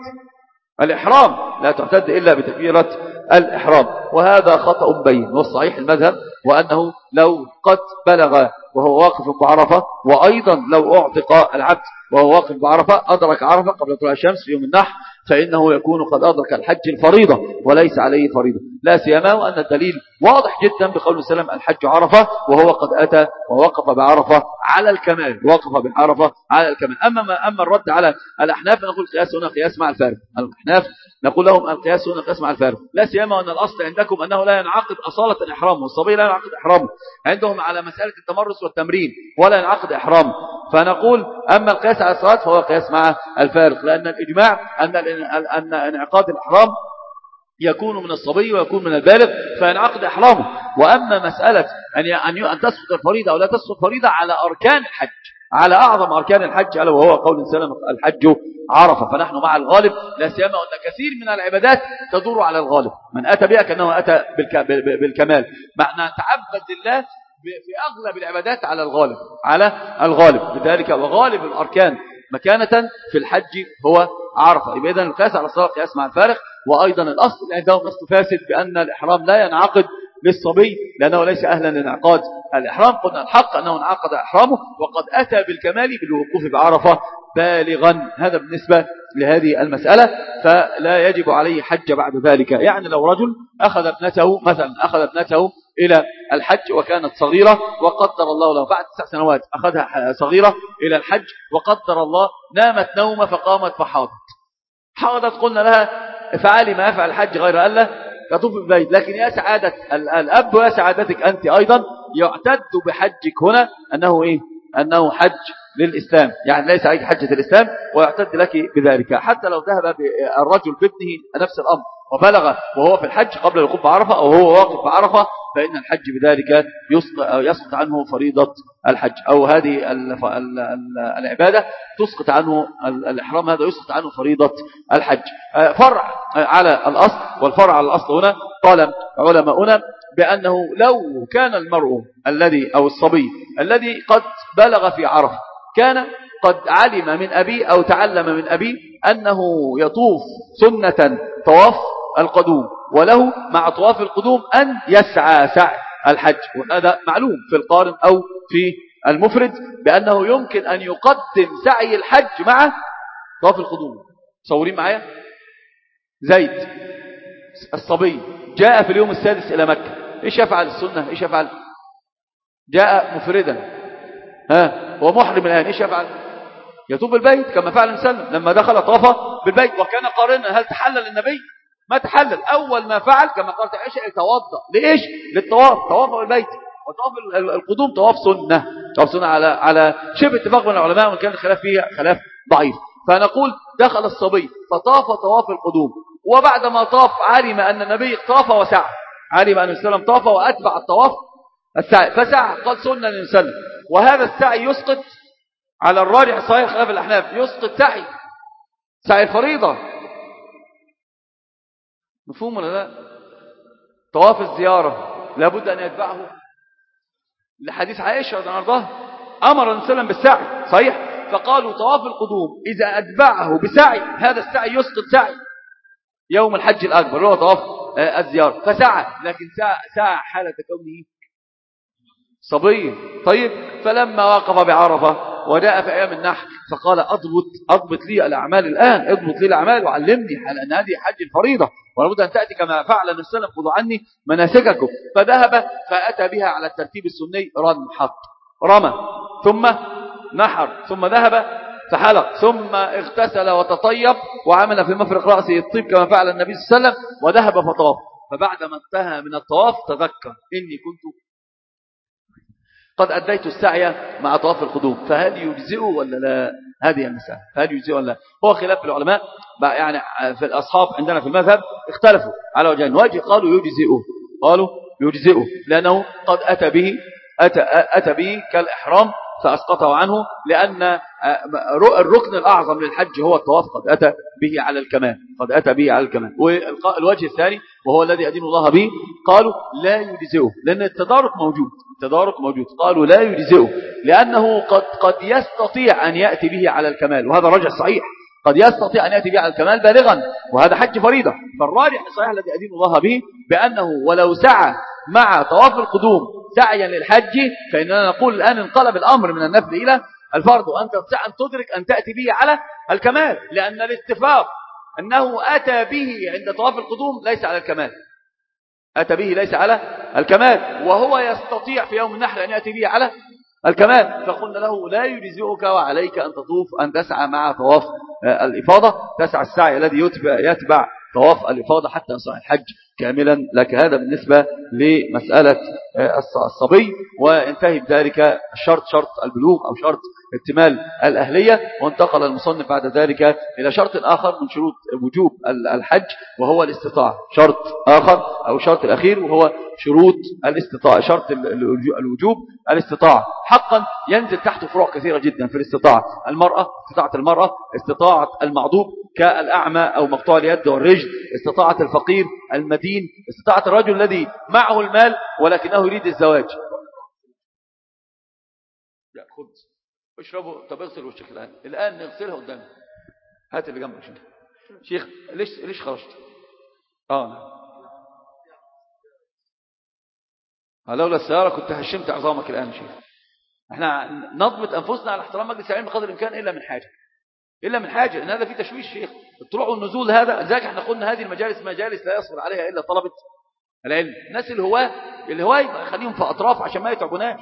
Speaker 1: بتكبيرة الإحرام، وهذا خطأ بين. والصحيح المذهب وأنه لو قد بلغ وهو واقف بعرفة، وأيضا لو أعتق العبد وهو واقف بعرفة أدرك عرفة قبل طلوع الشمس في يوم النحر، فإنه يكون قد أدرك الحج الفريضة وليس عليه فريضة، لا سيما وأن الدليل واضح جدا بقول وسلم الحج عرفة، وهو قد أتى ووقف بعرفة على الكمال، وقف بعرفة على الكمال. أما الرد على الأحناف نقول قياس هنا قياس مع الفارق. الأحناف نقول لهم القياس هنا قياس مع الفارق، لا سيما وأن الأصل عندكم أنه لا ينعقد أصالة الإحرام، والصبي لا ينعقد إحرامه عندهم على مسألة التمرس والتمرين ولا ينعقد إحرامه. فنقول أما القياس على الصلاة فهو قياس مع الفارق، لأن الإجماع أن انعقاد الإحرام يكون من الصبي ويكون من البالغ فينعقد إحرامه. وأما مسألة أن تسقط الفريضة أو لا تسقط فريضة على أركان الحج، على أعظم أركان الحج ألا وهو قول سلم الحج عرفة، فنحن مع الغالب، لا سيما أن كثير من العبادات تدور على الغالب، من أتى بها كأنه أتى بالكمال، معنى تعبد لله في أغلب العبادات على الغالب بذلك، وغالب الأركان مكانة في الحج هو عرفة. يبقى إذن القياس على الصلاة قياس مع الفارق. وأيضا الأصل عندهم أصل فاسد بأن الإحرام لا ينعقد للصبي لأنه ليس أهلا لانعقاد الإحرام. قلنا الحق أنه انعقد إحرامه وقد أتى بالكمال بالوقوف بعرفة بالغا. هذا بالنسبة لهذه المسألة، فلا يجب عليه حج بعد ذلك. يعني لو رجل أخذ ابنته إلى الحج وكانت صغيرة، وقدر الله له بعد 9 سنوات أخذها صغيرة إلى الحج، وقدر الله نامت نومة فقامت حاضت، قلنا لها افعلي ما يفعل الحج غير ألا تطوف بالبيت. لكن يا سعادة الأب ويا سعادتك أنت أيضا يعتد بحجك هنا أنه حج للإسلام، يعني ليس عليك حجة الإسلام ويعتد لك بذلك. حتى لو ذهب الرجل بابنه نفس الأمر وبلغ وهو في الحج قبل الوقوف بعرفة أو هو واقف بعرفة، فإن الحج بذلك يسقط عنه فريضة الحج، أو هذه العبادة تسقط عنه، الإحرام هذا يسقط عنه فريضة الحج. فرع على الأصل، والفرع على الأصل هنا قال علماؤنا بأنه لو كان المرء أو الصبي الذي قد بلغ في عرفة كان قد علم من أبيه أو تعلم من أبيه أنه يطوف سنة طواف القدوم، وله مع طواف القدوم أن يسعى سعي الحج، وهذا معلوم في القارن أو في المفرد بأنه يمكن أن يقدم سعي الحج مع طواف القدوم. صورين معايا زيد الصبي جاء في اليوم السادس إلى مكة، إيش يفعل السنة؟ إيش يفعل؟ جاء مفردا ومحرم الآن، إيش يفعل؟ يطوف بالبيت كما فعل النبي لما دخل طاف بالبيت وكان قارنا. هل تحلل النبي؟ ما تحلل. أول ما فعل كما قالت عائشة يتوضأ. لإيش؟ للطواف، طواف بالبيت. وطواف القدوم طواف سنة على شبه اتفاق من العلماء، وإن كان الخلاف فيها خلاف ضعيف. فنقول دخل الصبي فطاف طواف القدوم، وبعد ما طاف علم أن النبي طاف وسعى، علم أن السلام طاف وأتبع الطواف السعي فسعى، قال سنة للسلام. وهذا السعي يسقط على الراجح الصحيح خلاف الأحناف، يسقط سعي الفريضة. مفهوم ولا لا؟ طواف الزيارة لابد أن يتبعه لحديث عائشة رضي الله عنها أمر النبي صلى الله عليه وسلم بالسعي صحيح، فقالوا طواف القدوم إذا أتبعه بسعي هذا السعي يسقط سعي يوم الحج الأكبر اللي هو طواف الزيارة، فسعى، لكن سعى حالة كونه صبي. طيب فلما وقف بعرفة وجاء في أيام النحر فقال أضبط لي الأعمال الآن، اضبط لي الأعمال وعلمني أن هذه حج الفريضة ولابد أن تأتي كما فعل النبي صلى الله عليه وسلم، خذوا عني مناسككم. فذهب فأتى بها على الترتيب السني، رمى ثم نحر ثم ذهب فحلق ثم اغتسل وتطيب وعمل في مفرق رأسه الطيب كما فعل النبي صلى الله عليه وسلم وذهب فطاف. فبعدما انتهى من الطواف تذكر إني كنت قد أديت السعي مع طواف القدوم، فهل يجزئه ولا لا؟ هذه المسألة، فهل يجزئه ولا لا؟ هو خلاف العلماء، يعني في الأصحاب عندنا في المذهب اختلفوا على وجهين. وجه قالوا يجزئه لأنه قد أتى به كالإحرام فأسقطه عنه، لأن الركن الأعظم للحج هو الطواف قد أتى به على الكمال. والوجه الثاني وهو الذي أدين الله به قالوا لا يجزئه، لأن التدارك موجود. قالوا لا يجزئه لأنه قد يستطيع أن يأتي به على الكمال، وهذا الرجع صحيح، قد يستطيع أن يأتي به على الكمال بالغا، وهذا حج فريضة. فالراجح الصحيح الذي أدين الله به بأنه ولو سعى مع طواف القدوم سعيا للحج، فإننا نقول الآن انقلب الأمر من النفل إلى الفرض، وأنت تستطيع أن تدرك أن تأتي به على الكمال، لأن الاتفاق أنه أتى به عند طواف القدوم ليس على الكمال، أتى به ليس على الكمال، وهو يستطيع في يوم النحر أن يأتي به على الكمال، فقلنا له لا يجزئك وعليك أن تطوف أن تسعى مع طواف الإفاضة، تسعى السعي الذي يتبع طواف الإفاضة حتى يصح الحج كاملا لك. هذا بالنسبة لمسألة الصبي، وانتهي بذلك الشرط شرط البلوغ أو شرط اكتمال الأهلية، وانتقل المصنف بعد ذلك إلى شرط آخر من شروط وجوب الحج وهو الاستطاعة، شرط آخر أو شرط الأخير وهو شروط الاستطاعة، شرط الوجوب الاستطاعة. حقا ينزل تحت فروع كثيرة جدا في الاستطاعة، استطاعة المرأة، استطاعة المعضوب كالأعمى أو مقطوع اليد والرجل، استطاعة الفقير المدين، استطاعة الرجل الذي معه المال ولكنه يريد الزواج. لا خذ اشربوا، طب اغسل وشك الآن نغسلها قدامك، هات اللي جنبك شيخ. ليش خرجت؟ لولا السيارة كنت هشمت عظامك الآن شيخ. احنا نضبط أنفسنا على احترام مجلس العلم بقدر الإمكان، إلا من حاجة إن هذا فيه تشويش شيخ، الطلوع والنزول هذا. لذلك احنا قلنا هذه المجالس مجالس لا يصبر عليها إلا طلبة العلم، الناس الهواة يبقى خليهم في أطراف عشان ما يتعبوناش.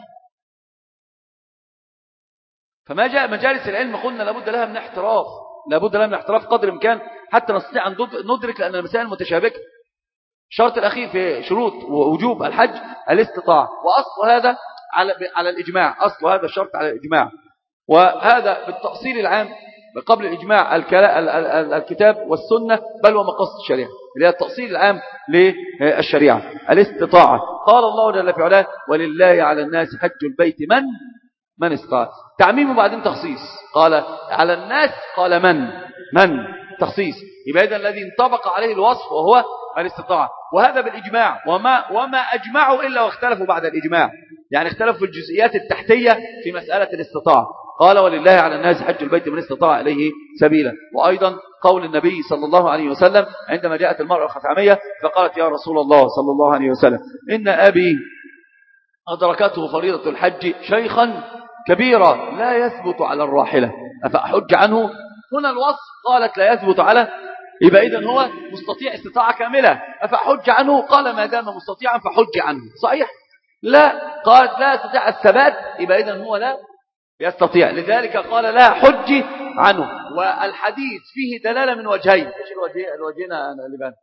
Speaker 1: فما جاء مجالس العلم قلنا لابد لها من احتراف قدر الإمكان حتى نستطيع أن ندرك، لأن المسائل متشابكة. الشرط الأخير في شروط ووجوب الحج الاستطاعة، وأصل هذا على الإجماع، أصل هذا الشرط على الإجماع، وهذا بالتأصيل العام قبل الإجماع الكتاب والسنة، بل ومقاصد الشريعة اللي هي التأصيل العام للشريعة الاستطاعة. قال الله جل في علاه ولله على الناس حج البيت من استطاع، تعميم وبعدين تخصيص، قال على الناس، قال من تخصيص، يبقى إذن الذي انطبق عليه الوصف وهو الاستطاعة، وهذا بالإجماع، وما أجمعوا إلا واختلفوا بعد الإجماع، يعني اختلفوا في الجزئيات التحتية في مسألة الاستطاعة. قال ولله على الناس حج البيت من استطاع إليه سبيلا. وأيضا قول النبي صلى الله عليه وسلم عندما جاءت المرأة الخثعمية فقالت يا رسول الله صلى الله عليه وسلم إن أبي أدركته فريضة الحج شيخا كبيرا لا يثبت على الراحلة أفأحج عنه؟ هنا الوصف قالت لا يثبت على، يبقى إذن هو مستطيع استطاعة كاملة، أفأحج عنه؟ قال ما دام مستطيعا فحج عنه. صحيح؟ لا، قالت لا يستطيع الثبات، يبقى إذن هو لا يستطيع، لذلك قال لا حج عنه. والحديث فيه دلالة من وجهين. ايش الوجهين اللي بان؟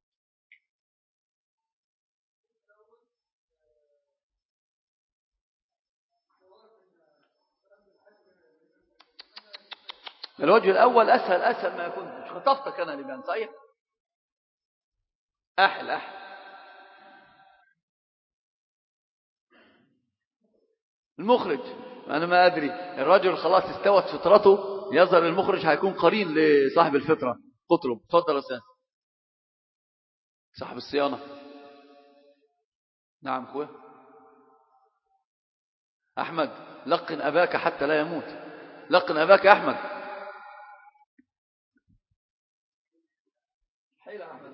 Speaker 1: الوجه الأول أسهل ما يكون، مش خطفتك أنا اللي بان. صحيح؟ أحل المخرج، أنا ما أدري، الرجل خلاص استوت فطرته، يظهر المخرج هيكون قرين لصاحب الفطرة. اطلب، تفضل يا أستاذ صاحب الصيانة. نعم أخويا أحمد، لقن أباك حتى لا يموت، لقن أباك يا أحمد. حيل أحمد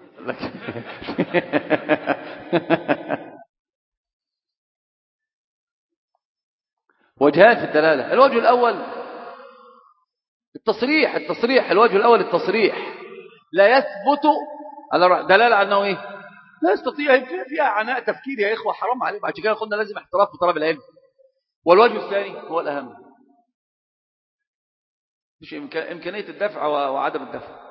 Speaker 1: وجهان في الدلالة. الوجه الأول التصريح، الوجه الأول التصريح لا يثبت على دلالة أنه إيه؟ لا يستطيع، فيها عناء تفكير يا إخوة، حرام عليكم، عشان كده قلنا لازم احتراف في طلب العلم. والوجه الثاني هو الأهم، مش إمكانية الدفع وعدم الدفع.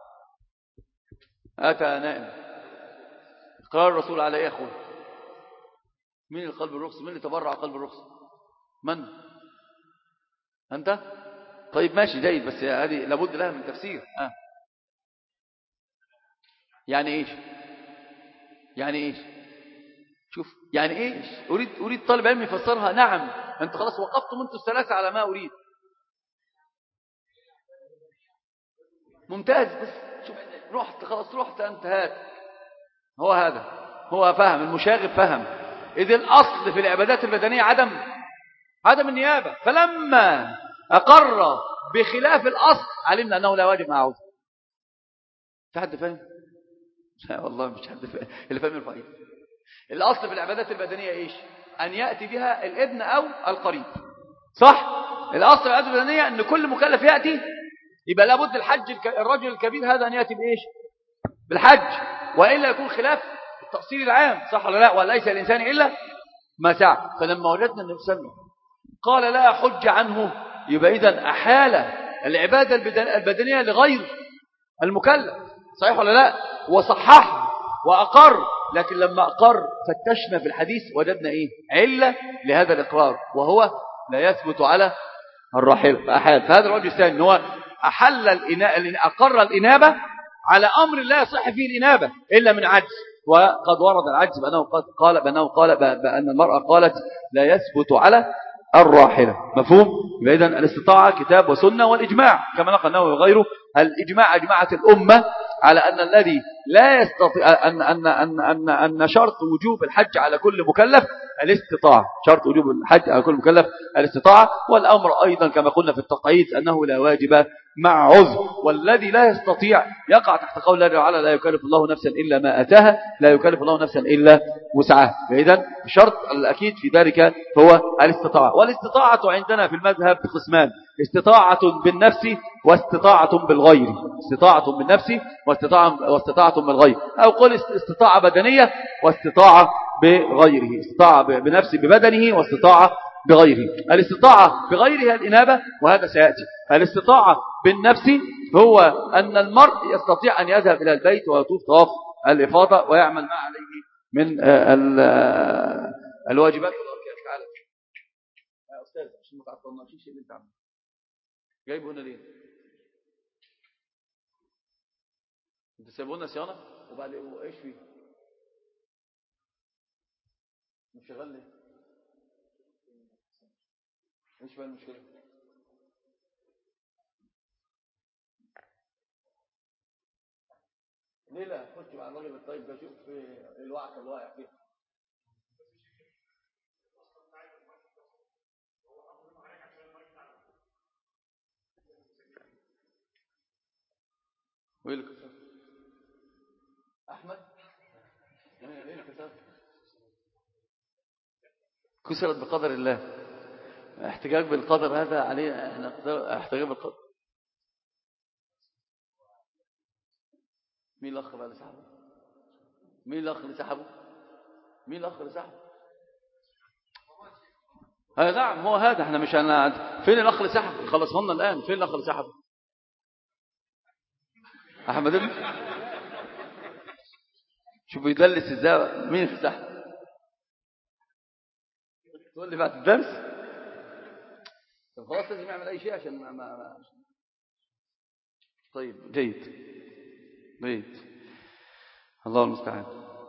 Speaker 1: أتى نائم، قرار الرسول على إيه يا أخوة؟ مين اللي قلب الرخص؟ مين اللي تبرع قلب الرخص؟ من؟ أنت؟ طيب ماشي جيد، بس هذه لابد لها من تفسير. يعني إيش؟ يعني إيش؟ شوف يعني إيش؟ أريد طالب علم يفسرها. نعم، أنت خلاص وقفتم أنتم الثلاثة على ما أريد. ممتاز، بس شوف رحت خلاص، رحت انتهت. هو هذا، هو فهم المشاغب، فهم إذ الأصل في العبادات البدنية عدم النيابة، فلما أقر بخلاف الأصل علمنا أنه لا واجب مع عوض. في حد فاهم؟ لا والله مش حد فاهم، اللي فاهم الفقير. الأصل في العبادات البدنية إيش؟ أن يأتي بها الابن أو القريب. صح؟ الأصل العادة البدنية أن كل مكلف يأتي، يبقى لابد الرجل الكبير هذا أن يأتي بإيش؟ بالحج، وإلا يكون خلاف التأصيل العام. صح ولا لا؟ وليس الإنسان إلا ما سعى. فلما وجدنا النبي صلى الله عليه وسلم قال لا حج عنه، يبقى إذن أحال العبادة البدنية لغير المكلف. صحيح ولا لا؟ وصححه وأقر. لكن لما أقر فتشنا في الحديث وجدنا إيه؟ علة لهذا الإقرار، وهو لا يثبت على الراحلة فأحال. فهذا الرجل الثاني إن هو أقر الإنابة على أمر لا يصح فيه الإنابة إلا من عجز، وقد ورد العجز بأنه قال بأن المرأة قالت لا يثبت على الراحلة. مفهوم؟ إذن الاستطاعة كتاب وسنة والإجماع كما نقل النووي وغيره. الإجماع أجمعت الأمة على أن الذي لا يستطيع أن شرط وجوب الحج على كل مكلف الاستطاعة. شرط وجوب الحج على كل مكلف الاستطاعة. والأمر أيضا كما قلنا في التقعيد أنه لا واجب مع عذر، والذي لا يستطيع يقع تحت قول الله تعالى لا يكلف الله نفسا إلا ما أتاها، لا يكلف الله نفسا إلا وسعها. فإذا الشرط الأكيد في ذلك هو الاستطاعة. والاستطاعة عندنا في المذهب قسمان: استطاعة بالنفس واستطاعة بالغير. استطاعة بالنفس واستطاعة بالغير، أو قل استطاعة بدنية واستطاعة بغيره. استطاعة بنفسه ببدنه واستطاعة بغيره. الاستطاعة بغيرها الإنابة، وهذا سيأتي. الاستطاعة بالنفس هو أن المرء يستطيع أن يذهب إلى البيت ويطوف طواف الإفاضة ويعمل ما عليه من الواجبات والأركان. تعالى يا أستاذ عشان ما تعطلناش اللي انت عمله جايبه هنا ليه؟ انت سايبه لنا صيانة وبعد ايش فيه؟ مش شغال ليه؟ ايش بقى المشكلة؟ ليه لا خش مع الراجل الطيب ده شوف الوعكة اللي واقع فيه. وايه اللي كسر؟ احمد ايه اللي كسر؟ كسرت بقدر الله. احتجاج بالقدر هذا عليه، احنا احتجاج بالقدر. مين الاخ بقى اللي سحبه؟ مين الاخ اللي سحبه؟ مين الاخ اللي سحبه؟ نعم هو هذا. احنا مش فين الاخ اللي سحبه؟ خلصنا لنا الان. فين الاخ اللي سحبه؟ احمد ابن شوف بيدلس ازاي. مين اللي سحبه؟ تقول لي بعد الدرس؟ خلاص لازم يعمل اي شيء عشان طيب جيد. الله المستعان.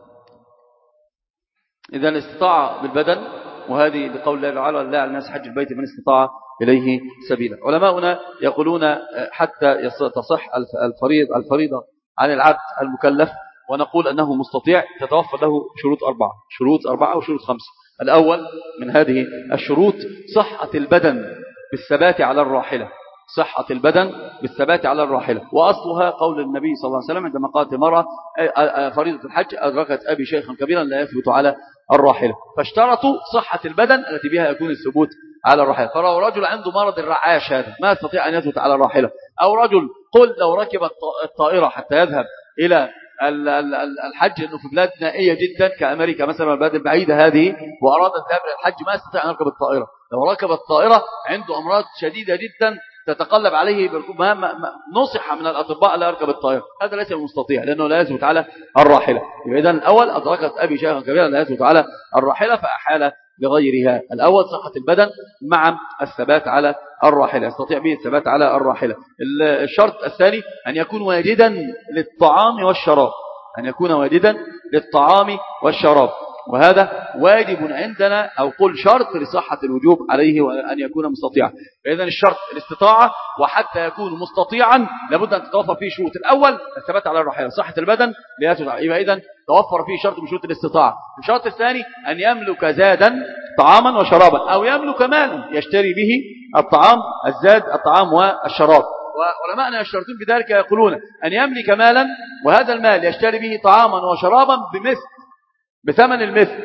Speaker 1: إذا الاستطاعة بالبدن، وهذه بقول الله تعالى لا على الناس حج البيت من استطاع إليه سبيلا. علماؤنا يقولون حتى تصح الفريضة عن العبد المكلف ونقول أنه مستطيع تتوفر له شروط أربعة أو شروط 5. الأول من هذه الشروط صحة البدن بالثبات على الراحلة. صحة البدن بالثبات على الراحلة، وأصلها قول النبي صلى الله عليه وسلم عندما قالت المرأة فريضة الحج أدركت أبي شيخا كبيرا لا يثبت على الراحلة، فاشترطوا صحة البدن التي بها يكون الثبوت على الراحلة. فلو رجل عنده مرض الرعاش هذا ما يستطيع أن يثبت على الراحلة، أو رجل قل لو ركب الطائرة حتى يذهب إلى الحج انه في بلاد نائية جدا كأمريكا مثلا، البلاد البعيدة هذه، وأراد الذهاب إلى الحج ما يستطيع أن يركب الطائرة. لو ركب الطائرة عنده أمراض شديدة جدا تتقلب عليه بركوب، نصح من الأطباء لا يركب الطائرة. هذا ليس مستطيع لأنه لا يثبت على الراحلة. إذن الأول أدركت أبي شيخا كبيرا لا يثبت على الراحلة فأحال لغيرها. الأول صحة البدن مع الثبات على الراحلة، يستطيع به الثبات على الراحلة. الشرط الثاني أن يكون واجدا للطعام والشراب. أن يكون واجدا للطعام والشراب، وهذا واجب عندنا، أو قل شرط لصحة الوجوب عليه وأن يكون مستطيعا. فإذن الشرط الاستطاعة، وحتى يكون مستطيعا لابد أن تتوفر فيه شروط. الأول الثبات على الراحلة، صحة البدن يبقى إذن توفر فيه شرط من شروط الاستطاعة. الشرط الثاني أن يملك زادا طعاما وشرابا، أو يملك مالا يشتري به الطعام والشراب. وعلماءنا يشترطون بذلك يقولون أن يملك مالا، وهذا المال يشتري به طعاما وشرابا بثمن المثل.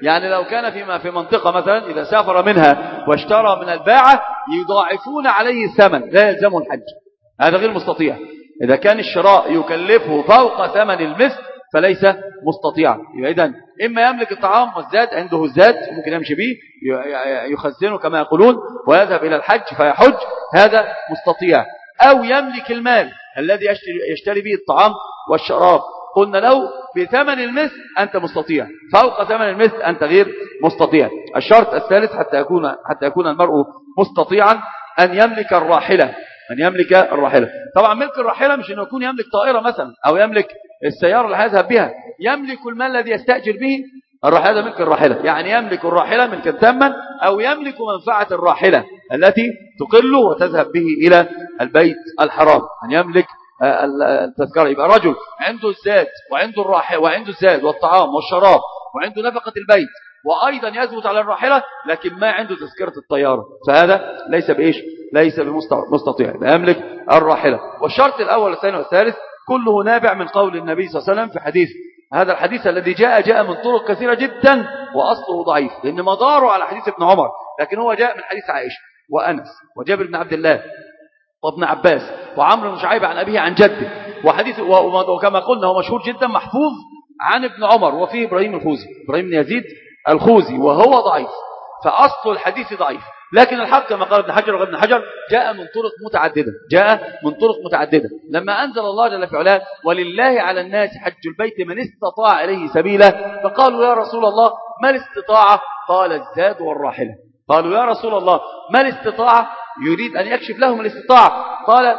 Speaker 1: يعني لو كان في منطقة مثلا إذا سافر منها واشترى من الباعة يضاعفون عليه الثمن لا يلزمه الحج، هذا غير مستطيع. إذا كان الشراء يكلفه فوق ثمن المثل فليس مستطيعا. إذن إما يملك الطعام والزاد، عنده الزاد ممكن يمشي به يخزنه كما يقولون ويذهب إلى الحج فيحج، هذا مستطيع. أو يملك المال الذي يشتري به الطعام والشراب، قلنا له بثمن المثل أنت مستطيع، فوق ثمن المثل أنت غير مستطيع. الشرط الثالث حتى يكون المرء مستطيعا أن يملك الراحلة. طبعا ملك الراحلة مش أنه يكون يملك طائرة مثلا أو يملك السيارة اللي هيذهب بها، يملك المال الذي يستأجر به الراحلة. ملك الراحلة يعني يملك الراحلة ملكا تاما، أو يملك منفعة الراحلة التي تقله وتذهب به إلى البيت الحرام، أن يملك التذكرة. يبقى رجل عنده الزاد وعنده الراحلة وعنده الزاد والطعام والشراب وعنده نفقة البيت وأيضا يثبت على الراحلة، لكن ما عنده تذكرة الطيارة، فهذا ليس بمستطيع، يملك الراحلة. والشرط الأول والثاني والثالث كله نابع من قول النبي صلى الله عليه وسلم في حديث، هذا الحديث الذي جاء من طرق كثيرة جدا وأصله ضعيف لأن مداره على حديث ابن عمر، لكن هو جاء من حديث عائشة وأنس وجابر بن عبد الله وابن عباس وعمرو بن شعيب عن أبيه عن جده، وحديث وكما قلنا هو مشهور جدا محفوظ عن ابن عمر، وفيه إبراهيم بن يزيد الخوزي وهو ضعيف، فأصل الحديث ضعيف. لكن الحق كما قال ابن حجر وابن حجر جاء من طرق متعددة. لما أنزل الله جل في علاه ولله على الناس حج البيت من استطاع إليه سبيلا، فقالوا يا رسول الله ما الاستطاعة؟ قال الزاد والراحلة. قالوا يا رسول الله ما الاستطاعة؟ يريد أن يكشف لهم الاستطاعة. قال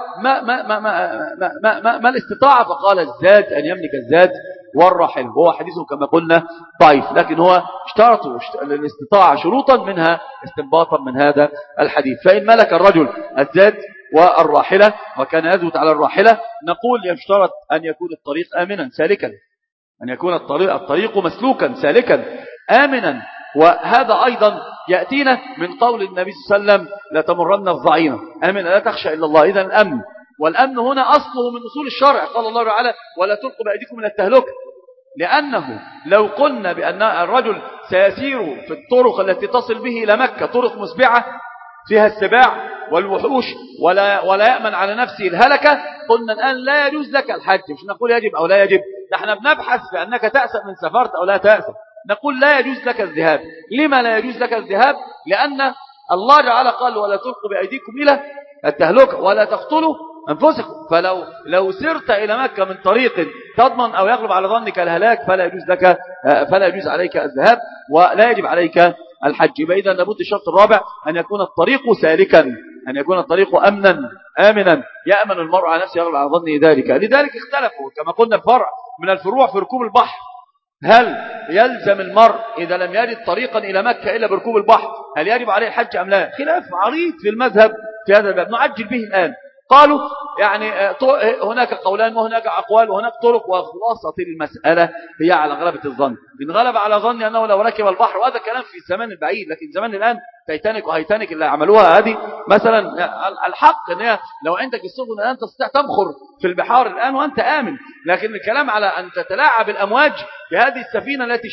Speaker 1: ما الاستطاعة؟ فقال الزاد، أن يملك الزاد والراحل. وهو حديثه كما قلنا ضعيف، لكن هو اشترطوا الاستطاعة شروطا منها استنباطا من هذا الحديث. فإن ملك الرجل الزاد والراحلة وكان يثبت على الراحلة، نقول يشترط أن يكون الطريق آمنا سالكا، أن يكون الطريق مسلوكا سالكا آمنا. وهذا أيضا يأتينا من قول النبي صلى الله عليه وسلم لا تمرن الضعينة آمنا لا تخشى إلا الله. إذن الأمن، والأمن هنا أصله من أصول الشرع. قال الله تعالى ولا تلقوا بأيديكم إلى التهلكة، لأنه لو قلنا بأن الرجل سيسير في الطرق التي تصل به إلى مكة طرق مسبعة فيها السباع والوحوش ولا يأمن على نفسه الهلكة، قلنا الآن لا يجوز لك الحج. مش نقول يجب أو لا يجب، نحن بنبحث في أنك تأسف من سفرت أو لا تأسف. نقول لا يجوز لك الذهاب. لما لا يجوز لك الذهاب؟ لأن الله تعالى قال ولا تلقوا بأيديكم إلى التهلكة ولا تقتلوا أنفسكم. فلو سرت إلى مكة من طريق تضمن أو يغلب على ظنك الهلاك فلا يجوز عليك الذهاب ولا يجب عليك الحج. إذا لابد الشرط الرابع أن يكون الطريق سالكا، أن يكون الطريق آمنا يأمن المرء على نفسه يغلب على ظنه ذلك. لذلك اختلفوا كما قلنا فرع من الفروع في ركوب البحر، هل يلزم المرء إذا لم يجد طريقا إلى مكة إلا بركوب البحر هل يجب عليه الحج أم لا؟ خلاف عريض في المذهب في هذا الباب، نعجل به الآن. قالوا يعني هناك قولان وهناك أقوال وهناك طرق، وخلاصة المسألة هي على غلبة الظن. إن غلب على ظني أنه لو ركب البحر، وهذا كلام في الزمان البعيد، لكن زمان الآن تايتانيك وهايتانيك اللي عملوها هذه مثلا، الحق أن لو عندك السفن الآن تستطيع تمخر في البحار الآن وأنت آمن، لكن الكلام على أن تتلاعب الأمواج بهذه السفينة التي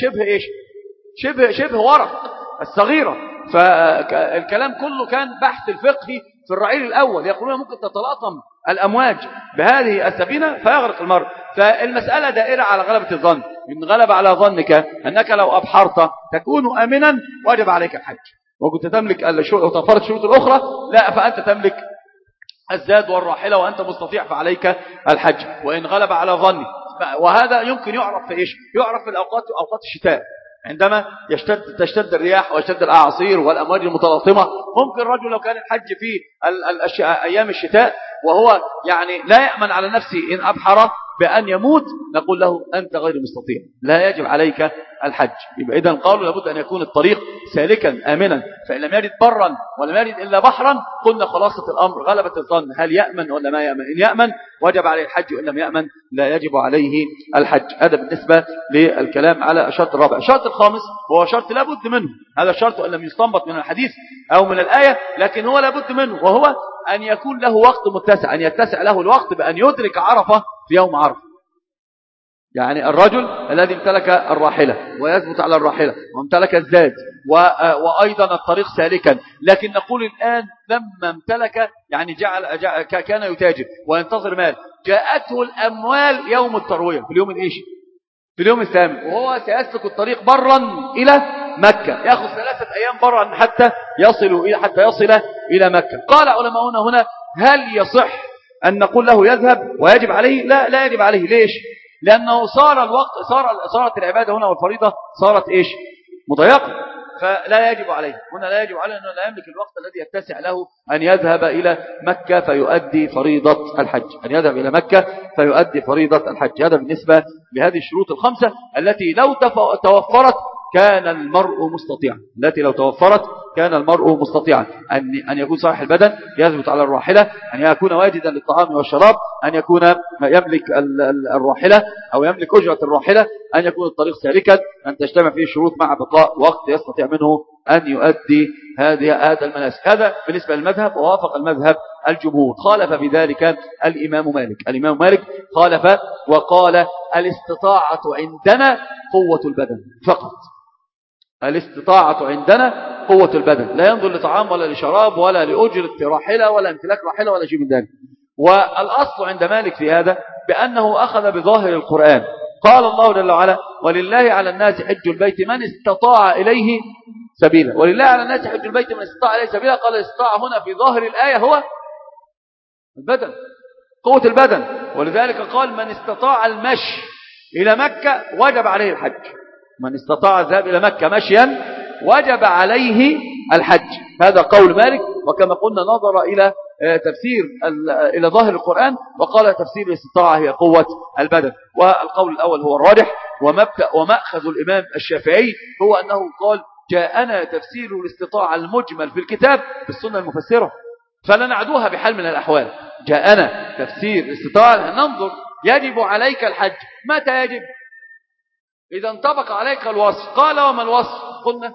Speaker 1: شبه ورق الصغيرة. فالكلام كله كان بحث الفقهي في الرعيل الأول، يقولون ممكن تتلاطم الأمواج بهذه السفينة فيغرق المرء. فالمسألة دائرة على غلبة الظن. إن غلب على ظنك أنك لو أبحرت تكون آمنا واجب عليك الحج، وكنت تملك وتنفرد الشروط الأخرى لا، فأنت تملك الزاد والراحلة وأنت مستطيع فعليك الحج. وإن غلب على ظني، وهذا يمكن يعرف في إيش؟ يعرف في أوقات الشتاء، عندما تشتد الرياح ويشتد الأعاصير والأمواج المتلاطمة. ممكن رجل لو كان الحج في أيام الشتاء وهو يعني لا يأمن على نفسه إن أبحر بأن يموت، نقول له أنت غير مستطيع لا يجب عليك الحج. يبقى إذن قالوا لابد أن يكون الطريق سالكا آمنا. فإن لم يجد برا ولم يجد إلا بحرا، قلنا خلاصة الأمر غلبة الظن، هل يأمن ولا ما يأمن؟ إن يأمن وجب عليه الحج، وإن لم يأمن لا يجب عليه الحج. هذا بالنسبة للكلام على الشرط الرابع. الشرط الخامس وهو شرط لابد منه، هذا الشرط أن لم يستنبط من الحديث أو من الآية، لكن هو لابد منه، وهو أن يكون له وقت متسع، أن يتسع له الوقت بأن يدرك عرفة في يوم عرفة. يعني الرجل الذي امتلك الراحلة ويثبت على الراحلة وامتلك الزاد وأيضا الطريق سالكا، لكن نقول الآن لما امتلك يعني كان يتاجر وينتظر مال، جاءته الأموال يوم التروية في اليوم الإيش في اليوم الثامن، وهو سيسلك الطريق برا إلى مكة، يأخذ 3 أيام برا حتى يصل إلى مكة. قال علماؤنا هنا هل يصح أن نقول له يذهب ويجب عليه؟ لا يجب عليه. ليش؟ لأنه صار الوقت صارت العبادة هنا والفريضة صارت إيش مضيقة، فلا يجب عليه هنا، لا يجب عليه أنه لا يملك الوقت الذي يتسع له أن يذهب إلى مكة فيؤدي فريضة الحج. هذا بالنسبة لهذه الشروط الخمسة التي لو توفرت كان المرء مستطيعا أن يكون صالح البدن، يثبت على الراحلة، أن يكون واجدا للطعام والشراب، أن يكون يملك الراحلة أو يملك أجرة الراحلة، أن يكون الطريق سالكا، أن تجتمع فيه الشروط مع بقاء وقت يستطيع منه أن يؤدي هذا المناسك. هذا بالنسبة للمذهب، ووافق المذهب الجمهور. خالف بذلك الإمام مالك خالف وقال الاستطاعة عندنا قوة البدن فقط. الاستطاعة عندنا قوة البدن، لا ينظر لطعام ولا لشراب ولا لأجرة راحلة ولا امتلاك راحلة ولا شيء من ذلك. والأصل عند مالك في هذا بأنه أخذ بظاهر القرآن. قال الله جل وعلا ولله على الناس حج البيت من استطاع إليه سبيلا. ولله على الناس حج البيت من استطاع إليه سبيلا. قال الاستطاع هنا في ظاهر الآية هو البدن، قوة البدن. ولذلك قال من استطاع المشي إلى مكة وجب عليه الحج. من استطاع الذهاب إلى مكة مشيا وجب عليه الحج. هذا قول مالك. وكما قلنا نظر إلى إلى ظاهر القرآن وقال تفسير الاستطاعة هي قوة البدن. والقول الأول هو الراجح. ومأخذ الإمام الشافعي هو أنه قال جاءنا تفسير الاستطاعة المجمل في الكتاب بالسنة المفسرة، فلا نعدوها بحال من الأحوال. جاءنا تفسير الاستطاعة، ننظر يجب عليك الحج، متى يجب؟ إذا انطبق عليك الوصف. قال وما الوصف؟ قلنا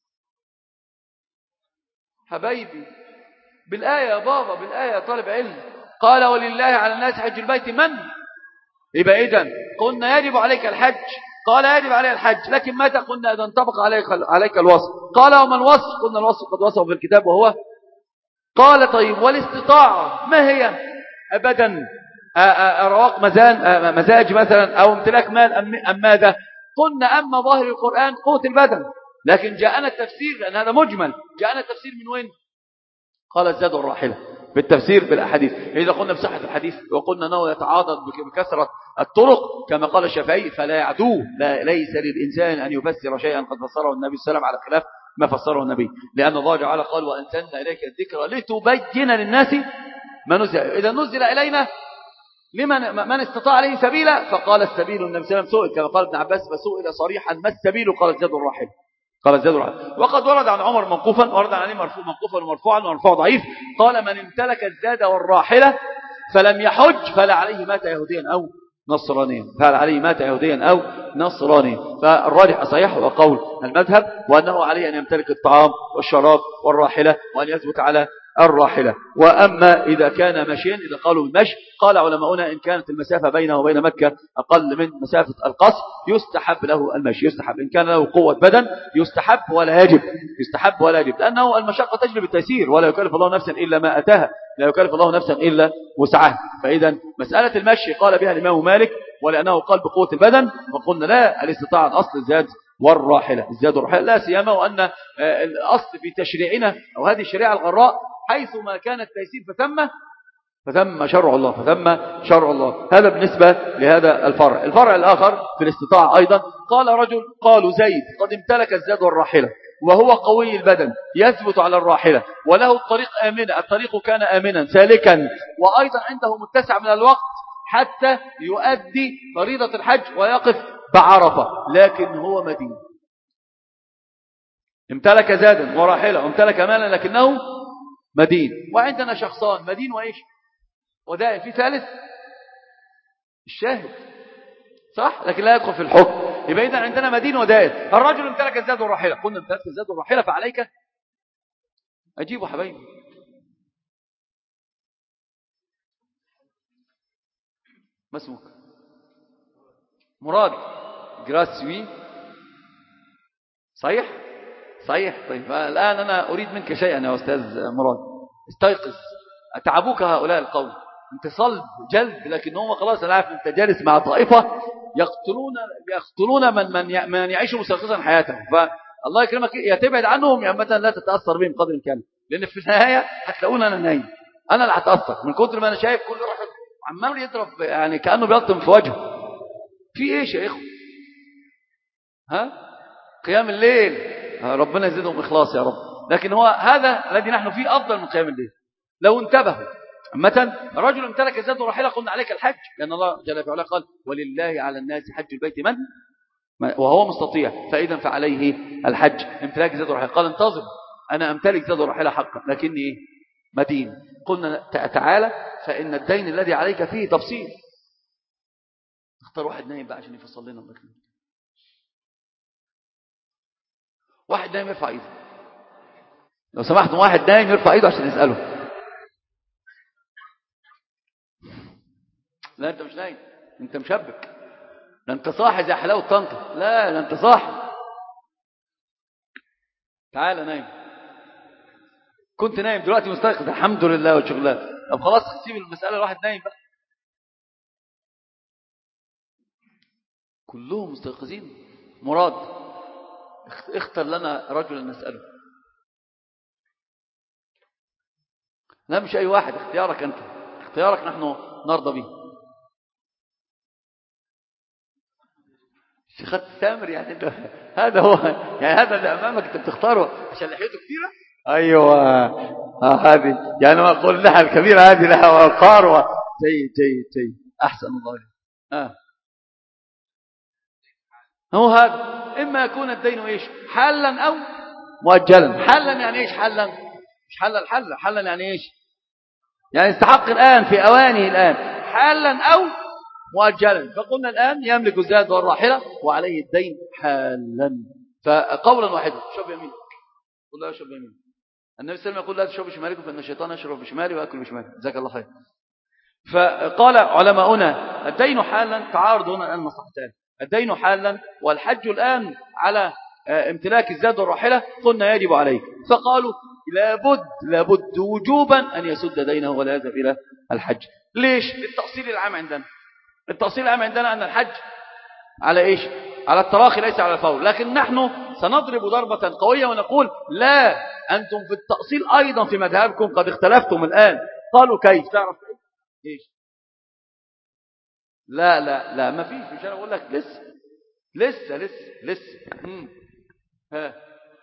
Speaker 1: حبايبي بالآية يا بابا، بالآية يا طالب علم. قال ولله على الناس حج البيت من، يبقى إذن قلنا يجب عليك الحج. قال يجب عليه الحج، لكن متى؟ قلنا إذا انطبق عليك الوصف. قال وما الوصف؟ قلنا الوصف قد وصف في الكتاب وهو. قال طيب والاستطاعة ما هي؟ أبدا رواق مزاج مثلا أو امتلاك مال أم ماذا؟ قلنا أما ظاهر القرآن قوة البدن، لكن جاءنا التفسير لأن هذا مجمل. جاءنا التفسير من وين؟ قال الزاد والراحلة بالتفسير بالأحاديث. إذا قلنا بصحة الحديث وقلنا أنه يتعاضد بكثرة الطرق كما قال الشافعي فلا يعدوه. ليس للإنسان أن يفسر شيئا قد فسره النبي صلى الله عليه وسلم على خلاف ما فسره النبي، لأن الله تعالى قال وأنزلنا إليك الذكر لتبين للناس ما نزل. إذا نزل إلينا من استطاع عليه سبيلا، فقال السبيل. النبي صلى الله عليه وسلم سئل كما قال ابن عباس فسئل صريحا ما السبيل؟ قال الزاد والراحلة. وقد ورد عن عمر موقوفا، ورد عن علي موقوفا ومرفوعا، ومرفوع ضعيف. قال من امتلك الزاد والراحلة فلم يحج فلا عليه مات يهوديا أو نصرانيا. فالراجح صحيح وقول المذهب، وأنه عليه أن يمتلك الطعام والشراب والراحلة وأن يثبت على الراحلة. وأما إذا كان مشيا، إذا قالوا بالمشي، قال علماؤنا إن كانت المسافة بينه وبين مكة أقل من مسافة القصر يستحب له المشي. يستحب إن كان له قوة بدن، يستحب ولا يجب، لأنه المشقة تجلب التيسير، ولا يكلف الله نفسا إلا ما أتاها، لا يكلف الله نفسا إلا وسعها. فإذا مسألة المشي قال بها الإمام مالك، ولأنه قال بقوة البدن. وقلنا لا، الاستطاعة الأصل الزاد والراحلة، لا سيما وأن الأصل في تشريعنا أو هذه الشريعة الغراء حيث ما كان التيسير فثم شرع الله. هذا بالنسبة لهذا الفرع الآخر في الاستطاعة أيضا. قالوا زيد قد امتلك الزاد والراحلة وهو قوي البدن يثبت على الراحلة وله الطريق آمنة، الطريق كان آمنا سالكا، وأيضا عنده متسع من الوقت حتى يؤدي فريضة الحج ويقف بعرفة، لكن هو مدين. امتلك زادا وراحلة وامتلك مالا لكنه مدين. وعندنا شخصان مدين وإيش ودائن، في ثالث الشاهد صح، لكن لا يدخل في الحكم. يبقى إذن عندنا مدين ودائن. الرجل امتلك الزاد والراحلة، قلنا امتلك الزاد والراحلة فعليك أجيبوا حبايبي. ما اسمك؟ مراد جراسوي. صحيح صحيح. طيب الآن أنا أريد منك شيئا يا أستاذ مراد، استيقظ. أتعبوك هؤلاء القوم، انت صلب جلد، لكن هم خلاص أنا عارف أنت جالس مع طائفة يقتلون من يعيش مستيقظا حياته، فالله يكرمك يا تبعد عنهم يا مثلا لا تتأثر بهم قدر الإمكان، لأن في النهاية هتلاقون أنا نايم، أنا اللي هتأثر من كتر ما أنا شايف كل واحد عمال يضرب يعني كأنه بيلطم في وجهه. في إيش يا إخوة؟ ها قيام الليل ربنا يزيدهم إخلاص يا رب، لكن هو هذا الذي نحن فيه أفضل من قيام الليل. لو انتبهوا مثلا رجل امتلك زاد ورحلة قلنا عليك الحج، لأن الله جل وعلا قال ولله على الناس حج البيت من وهو مستطيع، فإذا فعليه الحج. امتلاك زاد ورحلة قال انتظر أنا أمتلك زاد ورحلة حقا لكني إيه؟ مدين. قلنا تعالى فإن الدين الذي عليك فيه تفصيل. اختار واحد نايم بقى عشان يفصل لنا الله. واحد نايم يرفع ايده لو سمحتم، واحد نايم يرفع ايده عشان يسأله. لا انت مش نايم، انت مشبك، لا انت صاحي زي حلاوة طنطا، لا انت صاحي. تعال نايم، كنت نايم دلوقتي مستيقظ الحمد لله والشغلات. طب خلاص سيب المسألة الواحد نايم بقى. كلهم مستيقظين. مراد اختر لنا رجلا نسأله. لا مش اي واحد، اختيارك انت، اختيارك نحن نرضى به. شيخ التامر يعني انت هذا هو يعني هذا اللي امامك انت بتختاره عشان لحيته كثيره. ايوه هذه يعني ما اقول اللحى الكبيره هذه لها وقار جيد جيد جيد احسن الله. هو هذا اما يكون الدين ايش حالا او مؤجلا. حالا يعني ايش حالا؟ مش حالا يعني ايش؟ يعني استحق الان في اوانه الان. حالا او مؤجلا، فقلنا الآن يملك الزاد والراحلة وعليه الدين حالا. فقولا واحدا شرب يمين، قل لا يشرب يمين. النبي صلى الله عليه وسلم يقول لا تشرب بشمالكم فإن الشيطان يشرب بشمالي ويأكل بشمالي. جزاك الله خير. فقال علماؤنا الدين حالا تعارض هنا الآن مصلحتان. الدين حالا والحج الآن على امتلاك الزاد والراحلة، قلنا يجب عليه، فقالوا لابد وجوبا أن يسد دينه ولا يذهب إلى الحج. ليش؟ للتأصيل العام عندنا. التأصيل العام عندنا أن الحج على إيش؟ على التراخي ليس على الفور، لكن نحن سنضرب ضربة قوية ونقول لا، أنتم في التأصيل أيضا في مذهبكم قد اختلفتم الآن. قالوا كيف؟ تعرف إيش؟ لا ما فيش، مش أنا أقول لك لسه ها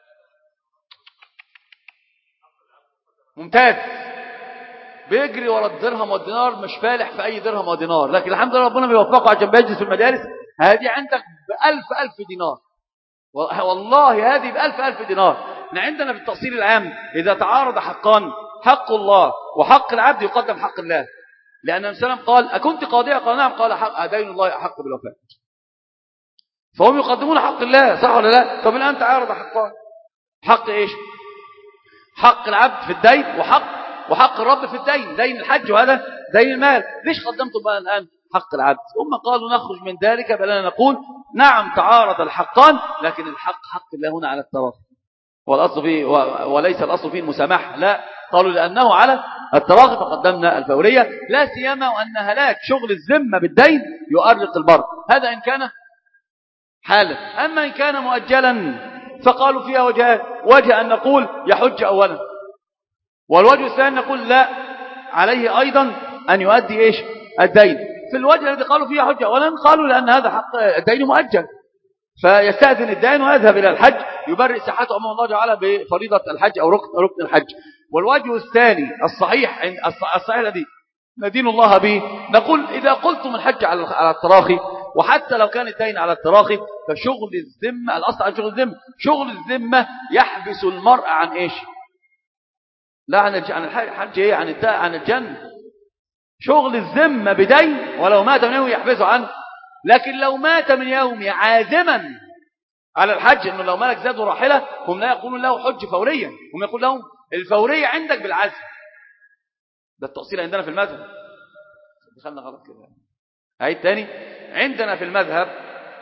Speaker 1: ممتاز. بيجري ورا الدرهم والدينار، مش فالح في أي درهم ودينار، لكن الحمد لله ربنا بيوفقه عشان بيجلس في المدارس. هذه عندك ألف دينار، والله هذه ألف دينار. عندنا في التأصيل العام إذا تعارض حقان، حق الله وحق العبد، يقدم حق الله، لأن النبي صلى الله عليه وسلم قال أكنت قاضية؟ قال نعم. قال دين الله أحق بالوفاء. فهم يقدمون حق الله، صح ولا لا؟ طب الآن تعارض حقان، حق إيش؟ حق العبد في الدين وحق الرب في الدين، دين الحج وهذا دين المال. ليش قدمتم بقى الآن حق العبد؟ هم قالوا نخرج من ذلك بل نقول نعم تعارض الحقان، لكن الحق حق الله هنا على التراخي، والأصل فيه وليس الأصل فيه المسامحة، لا، قالوا لأنه على التراخي فقدمنا الفورية، لا سيما وأن هلاك شغل الذمة بالدين يؤرق البر. هذا إن كان حالا. أما إن كان مؤجلا فقالوا فيها وجهان، وجه أن نقول يحج أولا، والوجه الثاني نقول لا، عليه أيضا أن يؤدي إيش؟ الدين. في الوجه الذي قالوا فيه حجة أولا قالوا لأن هذا حق الدين مؤجل، فيستأذن الدين ويذهب إلى الحج، يبرئ صحته أمام الله تعالى بفريضة الحج أو ركن الحج. والوجه الثاني الصحيح الذي ندين الله به، نقول إذا قلتم الحج على التراخي، وحتى لو كان الدين على التراخي، فشغل الذمة الأصل عن شغل الذمة يحبس المرء عن إيش؟ لا عن الحج، ايه؟ عن الجنة. شغل الذمة بدين ولو مات من يوم يحبسه عنه، لكن لو مات من يوم عازما على الحج، انه لو ملك زاد راحلة، هم لا يقولون له حج فوريا، هم يقول لهم الفورية عندك بالعزم. ده التأصيل عندنا في المذهب. دخلنا غلط كده. عيد تاني. عندنا في المذهب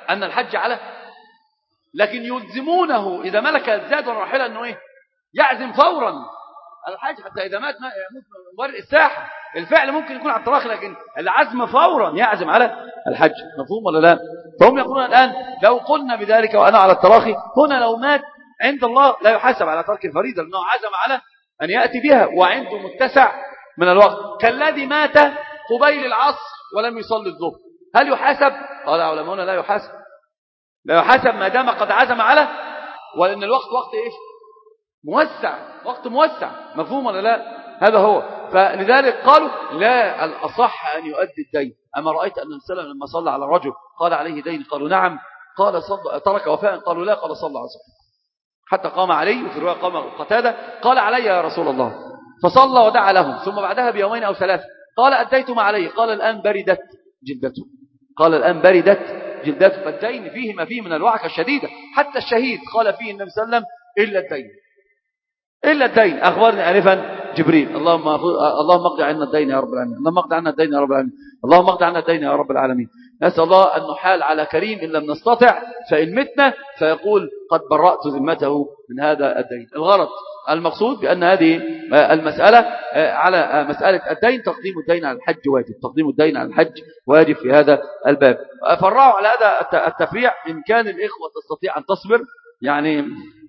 Speaker 1: أن الحج على، لكن يلزمونه إذا ملك الزاد والراحلة أنه إيه؟ يعزم فورا الحج، حتى إذا مات مبرئ الساحة. الفعل ممكن يكون على التراخي، لكن العزم فورا يعزم على الحج. مفهوم ولا لا؟ فهم يقولون الآن لو قلنا بذلك وأنا على التراخي، هنا لو مات عند الله لا يحاسب على ترك الفريضة، لأنه عزم على أن يأتي بها وعنده متسع من الوقت، كالذي مات قبيل العصر ولم يصلي الظهر، هل يحاسب؟ قال علماؤنا لا يحاسب، لا يحاسب ما دام قد عزم على، ولأن الوقت وقت إيش؟ موسع، وقت موسع. مفهوم ولا لا؟ هذا هو. فلذلك قالوا لا، الأصح أن يؤدي الدين. أما رأيت أن السلام لما صلى على الرجل قال عليه دين، قالوا نعم، قال صلى ترك وفاء، قالوا لا، قال صلى على صحيح، حتى قام عليه، وفي رواية قام قتادة قال علي يا رسول الله، فصلى ودعا لهم، ثم بعدها بيومين أو ثلاثة قال أديت ما عليه، قال الآن بردت جلدته، قال الآن بردت جلدته. فالدين فيه ما فيه من الوعكة الشديدة، حتى الشهيد قال فيه النبي صلى الله عليه وسلم إلا الدين، إلا الدين. أخبرني آنفا جبريل اللهم اقض عنا الدين يا رب العالمين، اللهم اقض عنا الدين يا رب العالمين، اللهم اقض عنا الدين يا رب العالمين. نسأل الله أن نحال على كريم إن لم نستطع، فإن متنا فيقول قد برأت ذمته من هذا الدين. الغرض المقصود بأن هذه المسألة على مسألة الدين، تقديم الدين على الحج واجب، تقديم الدين على الحج واجب في هذا الباب. فرعوا على هذا التفريع. إن كان الإخوة تستطيع أن تصبر، يعني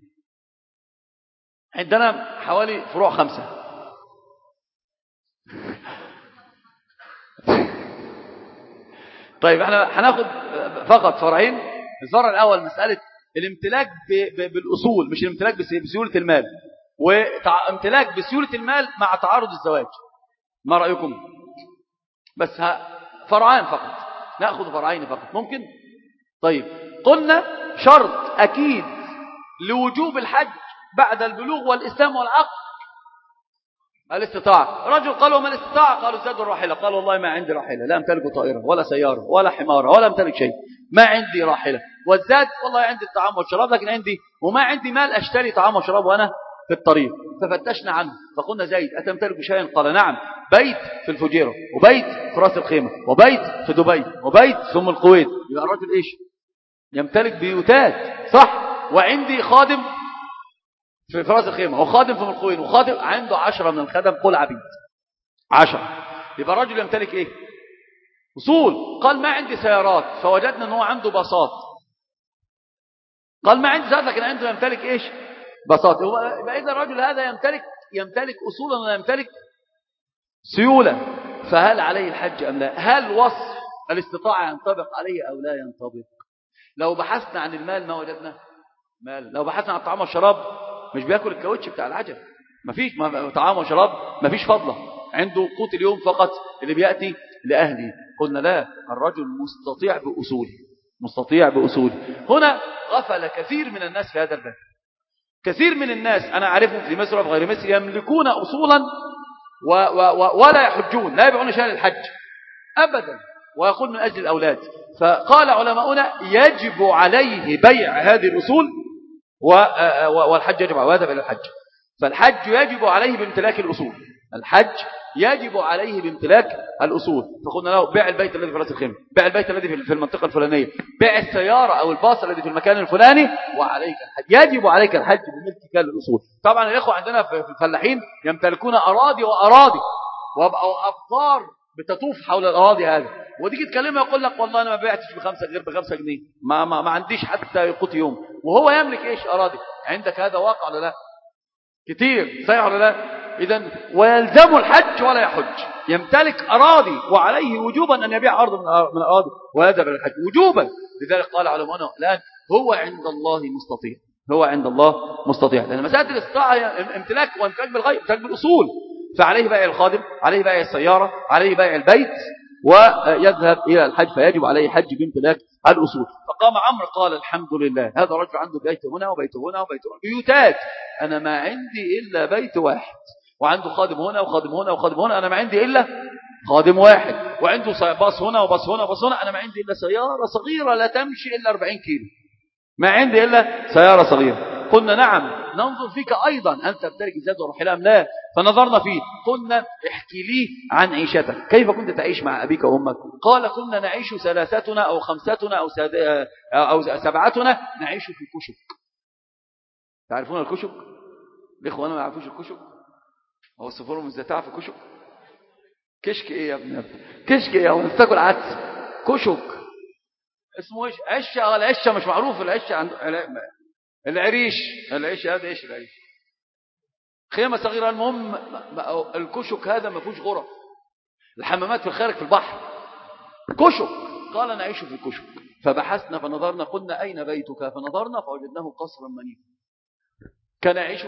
Speaker 1: عندنا حوالي فروع 5. طيب احنا هناخد فقط فرعين. الفرع الأول مسألة الامتلاك بالأصول، مش الامتلاك بسيولة المال، وامتلاك بسيولة المال مع تعارض الزواج. ما رأيكم؟ بس فرعان فقط، نأخذ فرعين فقط ممكن؟ طيب قلنا شرط أكيد لوجوب الحج بعد البلوغ والإسلام والعقل الاستطاعة. رجل قال وما الاستطاعة؟ قالوا زاد الراحلة. قال والله ما عندي راحلة، لا أمتلك طائرة ولا سيارة ولا حمارة ولا أمتلك شيء، ما عندي راحلة. والزاد والله عندي الطعام والشراب، لكن وما عندي مال أشتري طعام وشراب وأنا في الطريق. ففتشنا عنه فقلنا زيد أتمتلك شيئا؟ قال نعم، بيت في الفجيرة، وبيت في راس الخيمة، وبيت في دبي، وبيت في الكويت. يبقى الرجل إيش؟ يمتلك بيوتات، صح؟ وعندي خادم في راس الخيمة، وخادم في الكويت، وخادم عنده 10 من الخدم، قل عبيد 10. يبقى الرجل يمتلك إيه؟ أصول. قال ما عندي سيارات، فوجدنا أنه عنده باصات. قال ما عندي سيارات، لكن عنده يمتلك إيش؟ باصات. يبقى إذا الرجل هذا يمتلك أصولا ولا يمتلك سيولة. فهل عليه الحج أم لا؟ هل وصف الاستطاعة ينطبق عليه أو لا ينطبق؟ لو بحثنا عن المال ما وجدنا مال. لو بحثنا عن الطعام والشراب، مش بياكل الكاوتش بتاع العجل، مفيش طعام وشراب، مفيش فضله، عنده قوت اليوم فقط اللي بيأتي لأهله. قلنا لا، الرجل مستطيع بأصول، مستطيع بأصول. هنا غفل كثير من الناس في هذا الباب. كثير من الناس أنا أعرفهم في مصر وفي غير مصر يملكون أصولا ولا يحجون، لا يبيعون شيئا للحج أبدا، ويقول من أجل الأولاد. فقال علماؤنا يجب عليه بيع هذه الأصول والحج يجب عليه إلى الحج. فالحج يجب عليه بامتلاك الأصول، الحج يجب عليه بامتلاك الأصول. فقلنا له بيع البيت الذي في راس الخيمة، بيع البيت الذي في المنطقة الفلانية، بيع السيارة أو الباص الذي في المكان الفلاني، وعليك الحج. يجب عليك الحج بملكك للأصول. طبعا الإخوة عندنا في الفلاحين يمتلكون أراضي وأراضي، وأبقوا أبقار بتطوف حول الأراضي هذه، وتيجي تكلمه يقول لك والله أنا ما بعتش ب5 غير ب5 جنيه، ما عنديش حتى يقوت يوم، وهو يملك إيش؟ أراضي. عندك هذا واقع ولا لا؟ كتير، صحيح ولا لا؟ إذن ويلزم الحج ولا يحج، يمتلك أراضي وعليه وجوبا أن يبيع أرض من الأراضي ويذهب إلى الحج وجوبا. لذلك قال علماؤنا الآن هو عند الله مستطيع، هو عند الله مستطيع، لأن مسألة الاستطاعة امتلاك، وامتلاك بالغيب، امتلاك بالأصول. فعليه بيع الخادم، عليه بيع السيارة، عليه بيع البيت، ويذهب إلى الحج، فيجب عليه حج بامتلاك الأصول. فقام عمرو قال الحمد لله، هذا رجل عنده بيت هنا وبيت هنا وبيت هنا، بيوتات، أنا ما عندي إلا بيت واحد، وعنده خادم هنا وخادم هنا وخادم هنا، أنا ما عندي إلا خادم واحد، وعنده باص هنا وباص هنا وباص هنا، أنا ما عندي إلا سيارة صغيرة لا تمشي إلا 40 كيلو، ما عندي إلا سيارة صغيرة. قلنا نعم، ننظر فيك أيضا أنت تمتلك الزاد والراحلة أم لا. فنظرنا فيه. قلنا احكي لي عن عيشتك، كيف كنت تعيش مع أبيك وأمك؟ قال كنا نعيش 3 أو 5 أو 7 نعيش في كشك. تعرفون الكشك؟ الإخوة أنا ما يعرفوش الكشك؟ هو السفر ازاي تعرف كشك؟ كشك ايه يا ابني؟ كشك ايه؟ هو تاكل عدس؟ كشك اسمه ايش؟ عشه ولا عشه؟ مش معروف العشه عند العريش. العيش هذا ايش العريش؟ خيمه صغيره. المهم الكشك هذا ما فيهوش غرف، الحمامات في الخارج في البحر. كشك. قال نعيش في كشك. فبحثنا فنظرنا، قلنا اين بيتك؟ فنظرنا فوجدناه قصرا منيفا. كان يعيش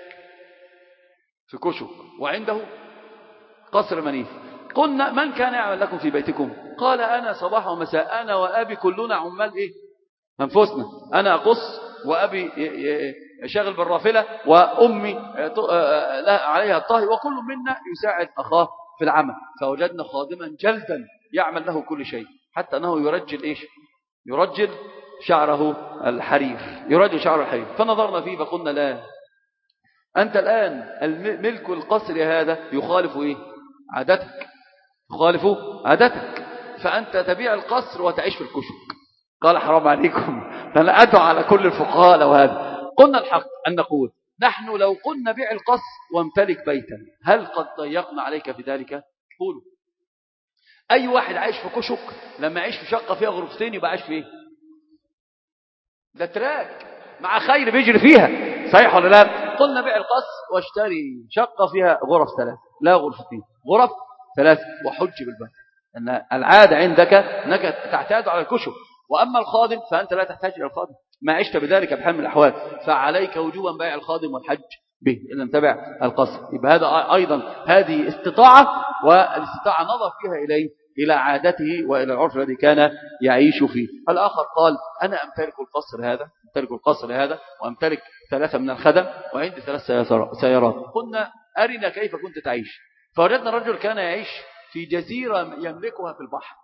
Speaker 1: في كشك وعنده قصر منيف. قلنا من كان يعمل لكم في بيتكم؟ قال أنا صباح ومساء، أنا وأبي كلنا عمال إيه؟ أنفسنا. أنا أقص وأبي يشغل بالرافلة وأمي عليها الطهي، وكل منا يساعد أخاه في العمل. فوجدنا خادما جلدا يعمل له كل شيء، حتى أنه يرجل إيش؟ يرجل شعره الحرير، يرجل شعره الحرير. فنظرنا فيه فقلنا لا، أنت الآن ملك القصر هذا يخالف إيه؟ عادتك، يخالف عادتك، فأنت تبيع القصر وتعيش في الكشك. قال حرام عليكم، أنا أدعو على كل الفقهاء لو هذا. قلنا الحق أن نقول نحن لو قلنا بيع القصر وامتلك بيتا، هل قد ضيقنا عليك في ذلك؟ قولوا. أي واحد عايش في كشك لما يعيش في شقة فيها غرفتين يبقى عايش في إيه؟ ده تراك مع خير بيجري فيها، صحيح ولا لا؟ قلنا بيع القصر واشتري شقة فيها غرف 3، لا غرفتين، غرف 3، وحج بالبيت. أن العادة عندك أنك تعتاد على الكشك، وأما الخادم فأنت لا تحتاج إلى الخادم، ما عشت بذلك بحال من الأحوال، فعليك وجوبا بيع الخادم والحج به إن لم تبع القصر. يبقى هذا أيضا هذه استطاعة، والاستطاعة نظر فيها إلى عادته وإلى العرف الذي كان يعيش فيه. الآخر قال أنا أمتلك القصر هذا وأمتلك 3 من الخدم وعندي 3 سيارات. قلنا أرنا كيف كنت تعيش. فوجدنا الرجل كان يعيش في جزيرة يملكها في البحر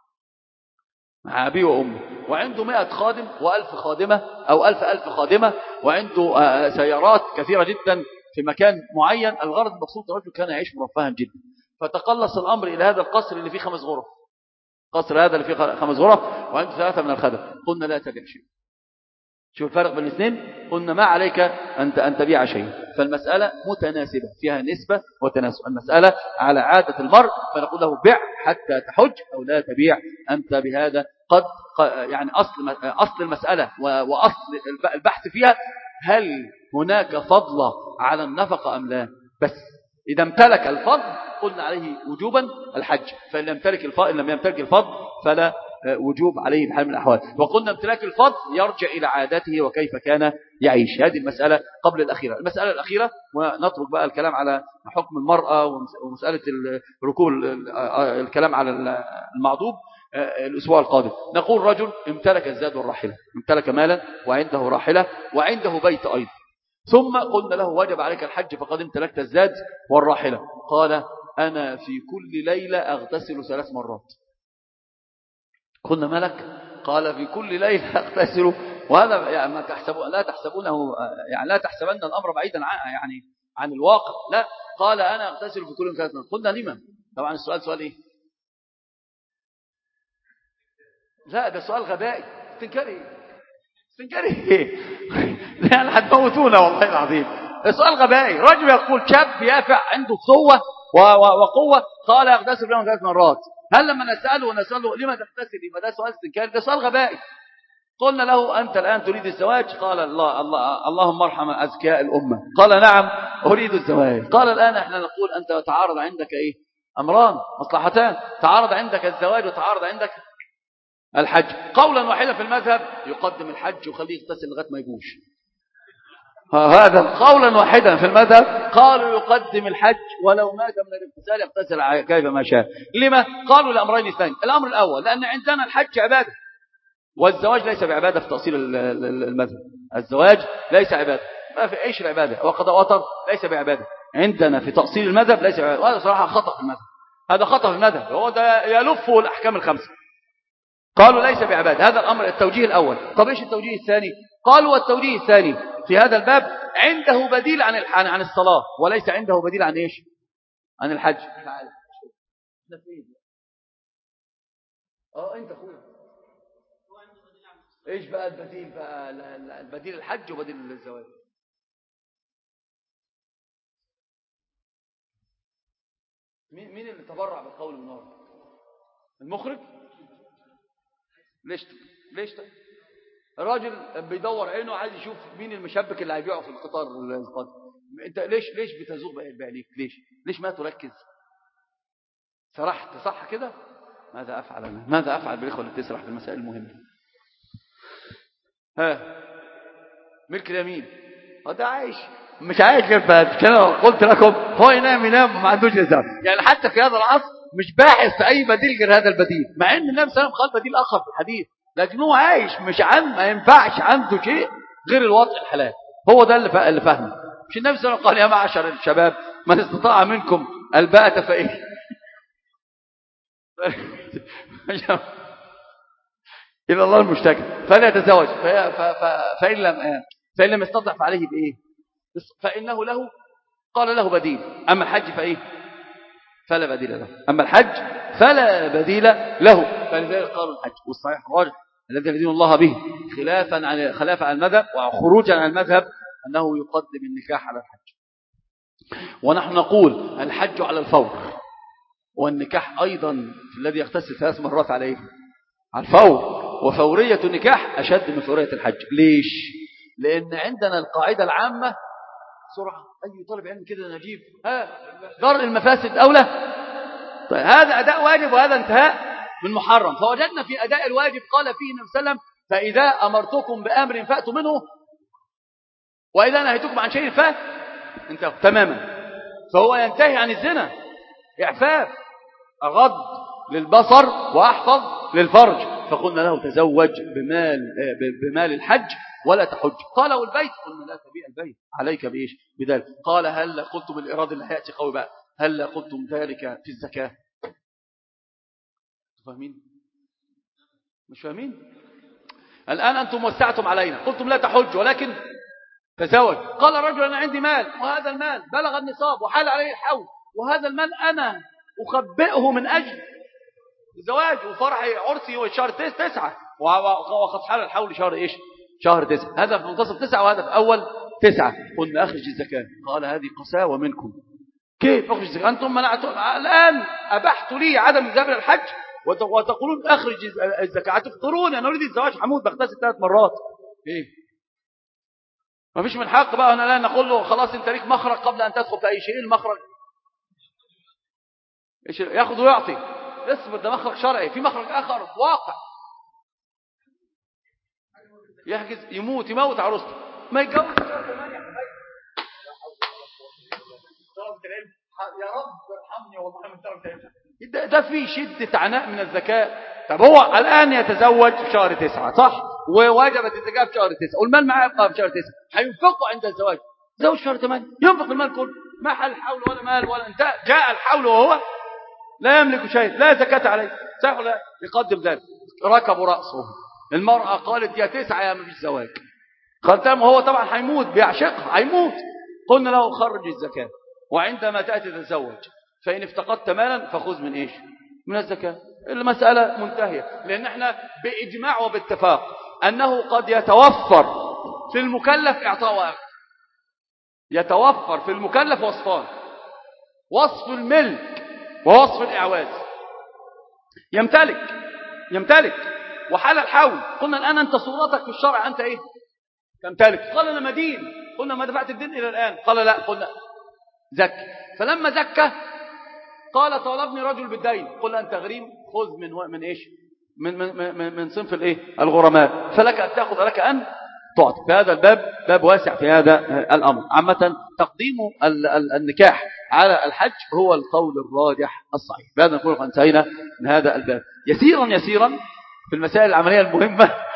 Speaker 1: مع أبيه وأمه، وعنده 100 خادم و1000 خادمة أو 1000 خادمة، وعنده سيارات كثيرة جدا في مكان معين. الغرض المقصود الرجل كان يعيش مرفها جدا. فتقلص الأمر إلى هذا القصر اللي فيه 5 غرف، قصر هذا اللي فيه 5 غرف وعنده 3 من الخدم. قلنا لا تبيع شيء. شوف الفرق بين الاثنين. قلنا ما عليك أن تبيع شيء. فالمسألة متناسبة فيها نسبة وتناسب. المسألة على عادة المرء، فنقول له بيع حتى تحج أو لا تبيع أنت بهذا. قد يعني أصل المسألة وأصل البحث فيها هل هناك فضل على النفقة أم لا. بس إذا امتلك الفضل قلنا عليه وجوبا الحج، فإن لم يمتلك الفضل فلا وجوب عليه بحال من الأحوال. وقلنا امتلاك الفضل يرجع إلى عادته وكيف كان يعيش. هذه المسألة قبل الأخيرة. المسألة الأخيرة ونترك بقى الكلام على حكم المرأة ومسألة ركوب الكلام على المعضوب الأسبوع القادم. نقول رجل امتلك الزاد والراحلة، امتلك مالا وعنده راحلة وعنده بيت أيضا، ثم قلنا له وجب عليك الحج فقد امتلكت الزاد والراحلة. قال أنا في كل ليلة أغتسل 3 مرات. قلنا ملك؟ قال في كل ليلة أغتسل. وهذا يعني ما لا تحسبونه، يعني لا تحسبن الأمر بعيدا عن الواقع، لا. قال أنا أغتسل في كل 3 مرات. قلنا لما؟ طبعا السؤال سؤال إيه؟ لا ده سؤال غبائي. استنكري يعني هتموتونا والله العظيم. السؤال غبائي. رجل يقول شاب يافع عنده قوة وقوة، قال أغتسل لهم 3 مرات. هل لما نسأله لما تغتسل يبقى ده سؤال استنكاري؟ ده سؤال غبائي. قلنا له أنت الآن تريد الزواج؟ قال اللهم ارحم أزكاء الأمة. قال نعم أريد الزواج. قال الآن احنا نقول أنت تعارض عندك إيه؟ أمران مصلحتان، تعارض عندك الزواج وتعارض عندك الحج. قولا واحدا في المذهب يقدم الحج وخليه يغتسل لغايه ما يبوش. هذا قولا واحدا في المذهب. قالوا يقدم الحج ولو مات من الاغتسال يغتسل كيف ما شاء. لما؟ قالوا لأمرين اثنين. الأمر الأول لأن عندنا الحج عبادة والزواج ليس بعبادة في تأصيل المذهب. الزواج ليس عبادة، ما في ايش العبادة. وقضاء وطر ليس بعبادة عندنا في تأصيل المذهب، ليس بعبادة. وهذا صراحة خطأ في المذهب، هذا خطأ في المذهب، هو ده يلفه الأحكام ال5. قالوا ليس بعبادة. هذا الأمر التوجيه الأول. طب إيش التوجيه الثاني؟ قالوا التوجيه الثاني في هذا الباب عنده بديل عن الصلاة، وليس عنده بديل عن إيش؟ عن الحج. تعال أنت أخويا إيش بقى البديل بقى؟ البديل الحج وبديل الزواج. مين اللي تبرع بالقول بالنار؟ المخرج. ليش الراجل بيدور عينه عايز يشوف مين المشبك اللي هيبيعه في القطار القادم. انت ليش بتزوق بعينيك؟ ليش ما تركز؟ سرحت صح كده؟ ماذا افعل بالاخوه اللي بتسرح في المسائل المهمه؟ ملك اليمين ده عايش مش عايش غير بعد كده. قلت لكم هو ينام ما عندوش نظام. يعني حتى في هذا العصر مش باحث في اي بديل غير هذا البديل، مع ان النبي صلى الله عليه وسلم قال بديل اخر في الحديث، لكن هو عايش مش ما ينفعش عنده شيء غير الوضع الحلال. هو ده اللي فهمه. مش النبي صلى الله عليه وسلم قال يا معشر الشباب من استطاع منكم الباءة فإيه إلى الله المشتكى فليتزوج فإن لم يستطع فعليه بإيه؟ فإنه له قال له بديل. أما الحج فإيه؟ فلا بديل له. أما الحج فلا بديل له. فلذلك قالوا الحج والصحيح الراجح الذي يدين الله به خلافا عن المذهب وخروجا عن المذهب أنه يقدم النكاح على الحج. ونحن نقول الحج على الفور، والنكاح أيضا الذي يغتسل 3 مرات عليه على الفور. وفورية النكاح أشد من فورية الحج. ليش؟ لأن عندنا القاعدة العامة بسرعة أي طالب علم كده نجيب درء المفاسد أولى. طيب هذا أداء واجب وهذا انتهاء من محرم. فوجدنا في أداء الواجب قال فيه النبي صلى الله عليه وسلم فإذا أمرتكم بأمر فأتوا منه وإذا نهيتكم عن شيء انتهوا تماما. فهو ينتهي عن الزنا إعفاف أغض للبصر وأحفظ للفرج. فقلنا له تزوج بمال الحج ولا تحج. قال والبيت؟ قلنا لا تبيع البيت عليك بإيش؟ بذلك. قال هل قلتم الإرادة اللي هيأتي قوي بقى هل قلتم ذلك في الزكاة؟ فاهمين؟ مش فاهمين؟ الآن أنتم وسعتم علينا قلتم لا تحج ولكن تزوج. قال رجل أنا عندي مال وهذا المال بلغ النصاب وحال عليه الحول وهذا المال أنا أخبئه من أجل الزواج وفرح عرسي وشهر 9 وقد حال الحول شهر إيش؟ شهر 9. هذا في منتصف 9 وهذا في أول 9. قلنا أخرج الزكاة. قال هذه قساوة منكم. كيف أخرج الزكاة؟ أنتم منعتم الآن أبحت لي عدم الذهاب إلى الحج وتقولون أخرج الزكاة. تفطرون أنا أريد الزواج حمود بغتسل 3 مرات. إيه ما فيش من حق بقى. أنا لا نقول له خلاص أنت ليك مخرج قبل أن تدخل في أي شيء. المخرج إيش ياخذ ويعطي؟ اصبر ده مخرج شرعي. في مخرج آخر واقع يحجز يموت عروسته ما يتجوز يا رب ارحمني والله من ترك ده في شدة عناء من الزكاة. طب هو الآن يتزوج في شهر 9 صح وواجبت الزكاة في شهر 9 والمال معاه يبقى في شهر 9 هينفقه عند الزواج. زوج شهر 8 ينفق المال كله ما حل حول ولا مال ولا انتهى. جاء الحول وهو لا يملك شيء لا زكاة عليه صح ولا يقدم ذلك. ركب رأسه. المرأة قالت يا 9 يا مفيش زواج. قالت هو طبعا هيموت بيعشقها هيموت. قلنا له خرج الزكاة وعندما تأتي تتزوج فإن افتقدت مالا فخذ من إيش؟ من الزكاة. المسألة منتهية. لأن احنا بإجماع وباتفاق أنه قد يتوفر في المكلف إعطاء وأخذ. يتوفر في المكلف وصفان: وصف الملك ووصف الإعواز. يمتلك وحال الحول. قلنا الآن أنت صورتك في الشرع أنت إيه؟ تمتلك. قال أنا مدين. قلنا ما دفعت الدين إلى الآن. قال لا. قلنا زكى. فلما زكى قال طالبني رجل بالدين. قل أنت غريم خذ من إيش؟ من صنف الإيه؟ الغرماء. فلك أن تأخذ لك أن تعطي. في هذا الباب باب واسع في هذا الأمر. عامة تقديم النكاح على الحج هو القول الراجح الصحيح. بهذا نكون انتهينا من هذا الباب يسيرا في المسائل العملية المهمة.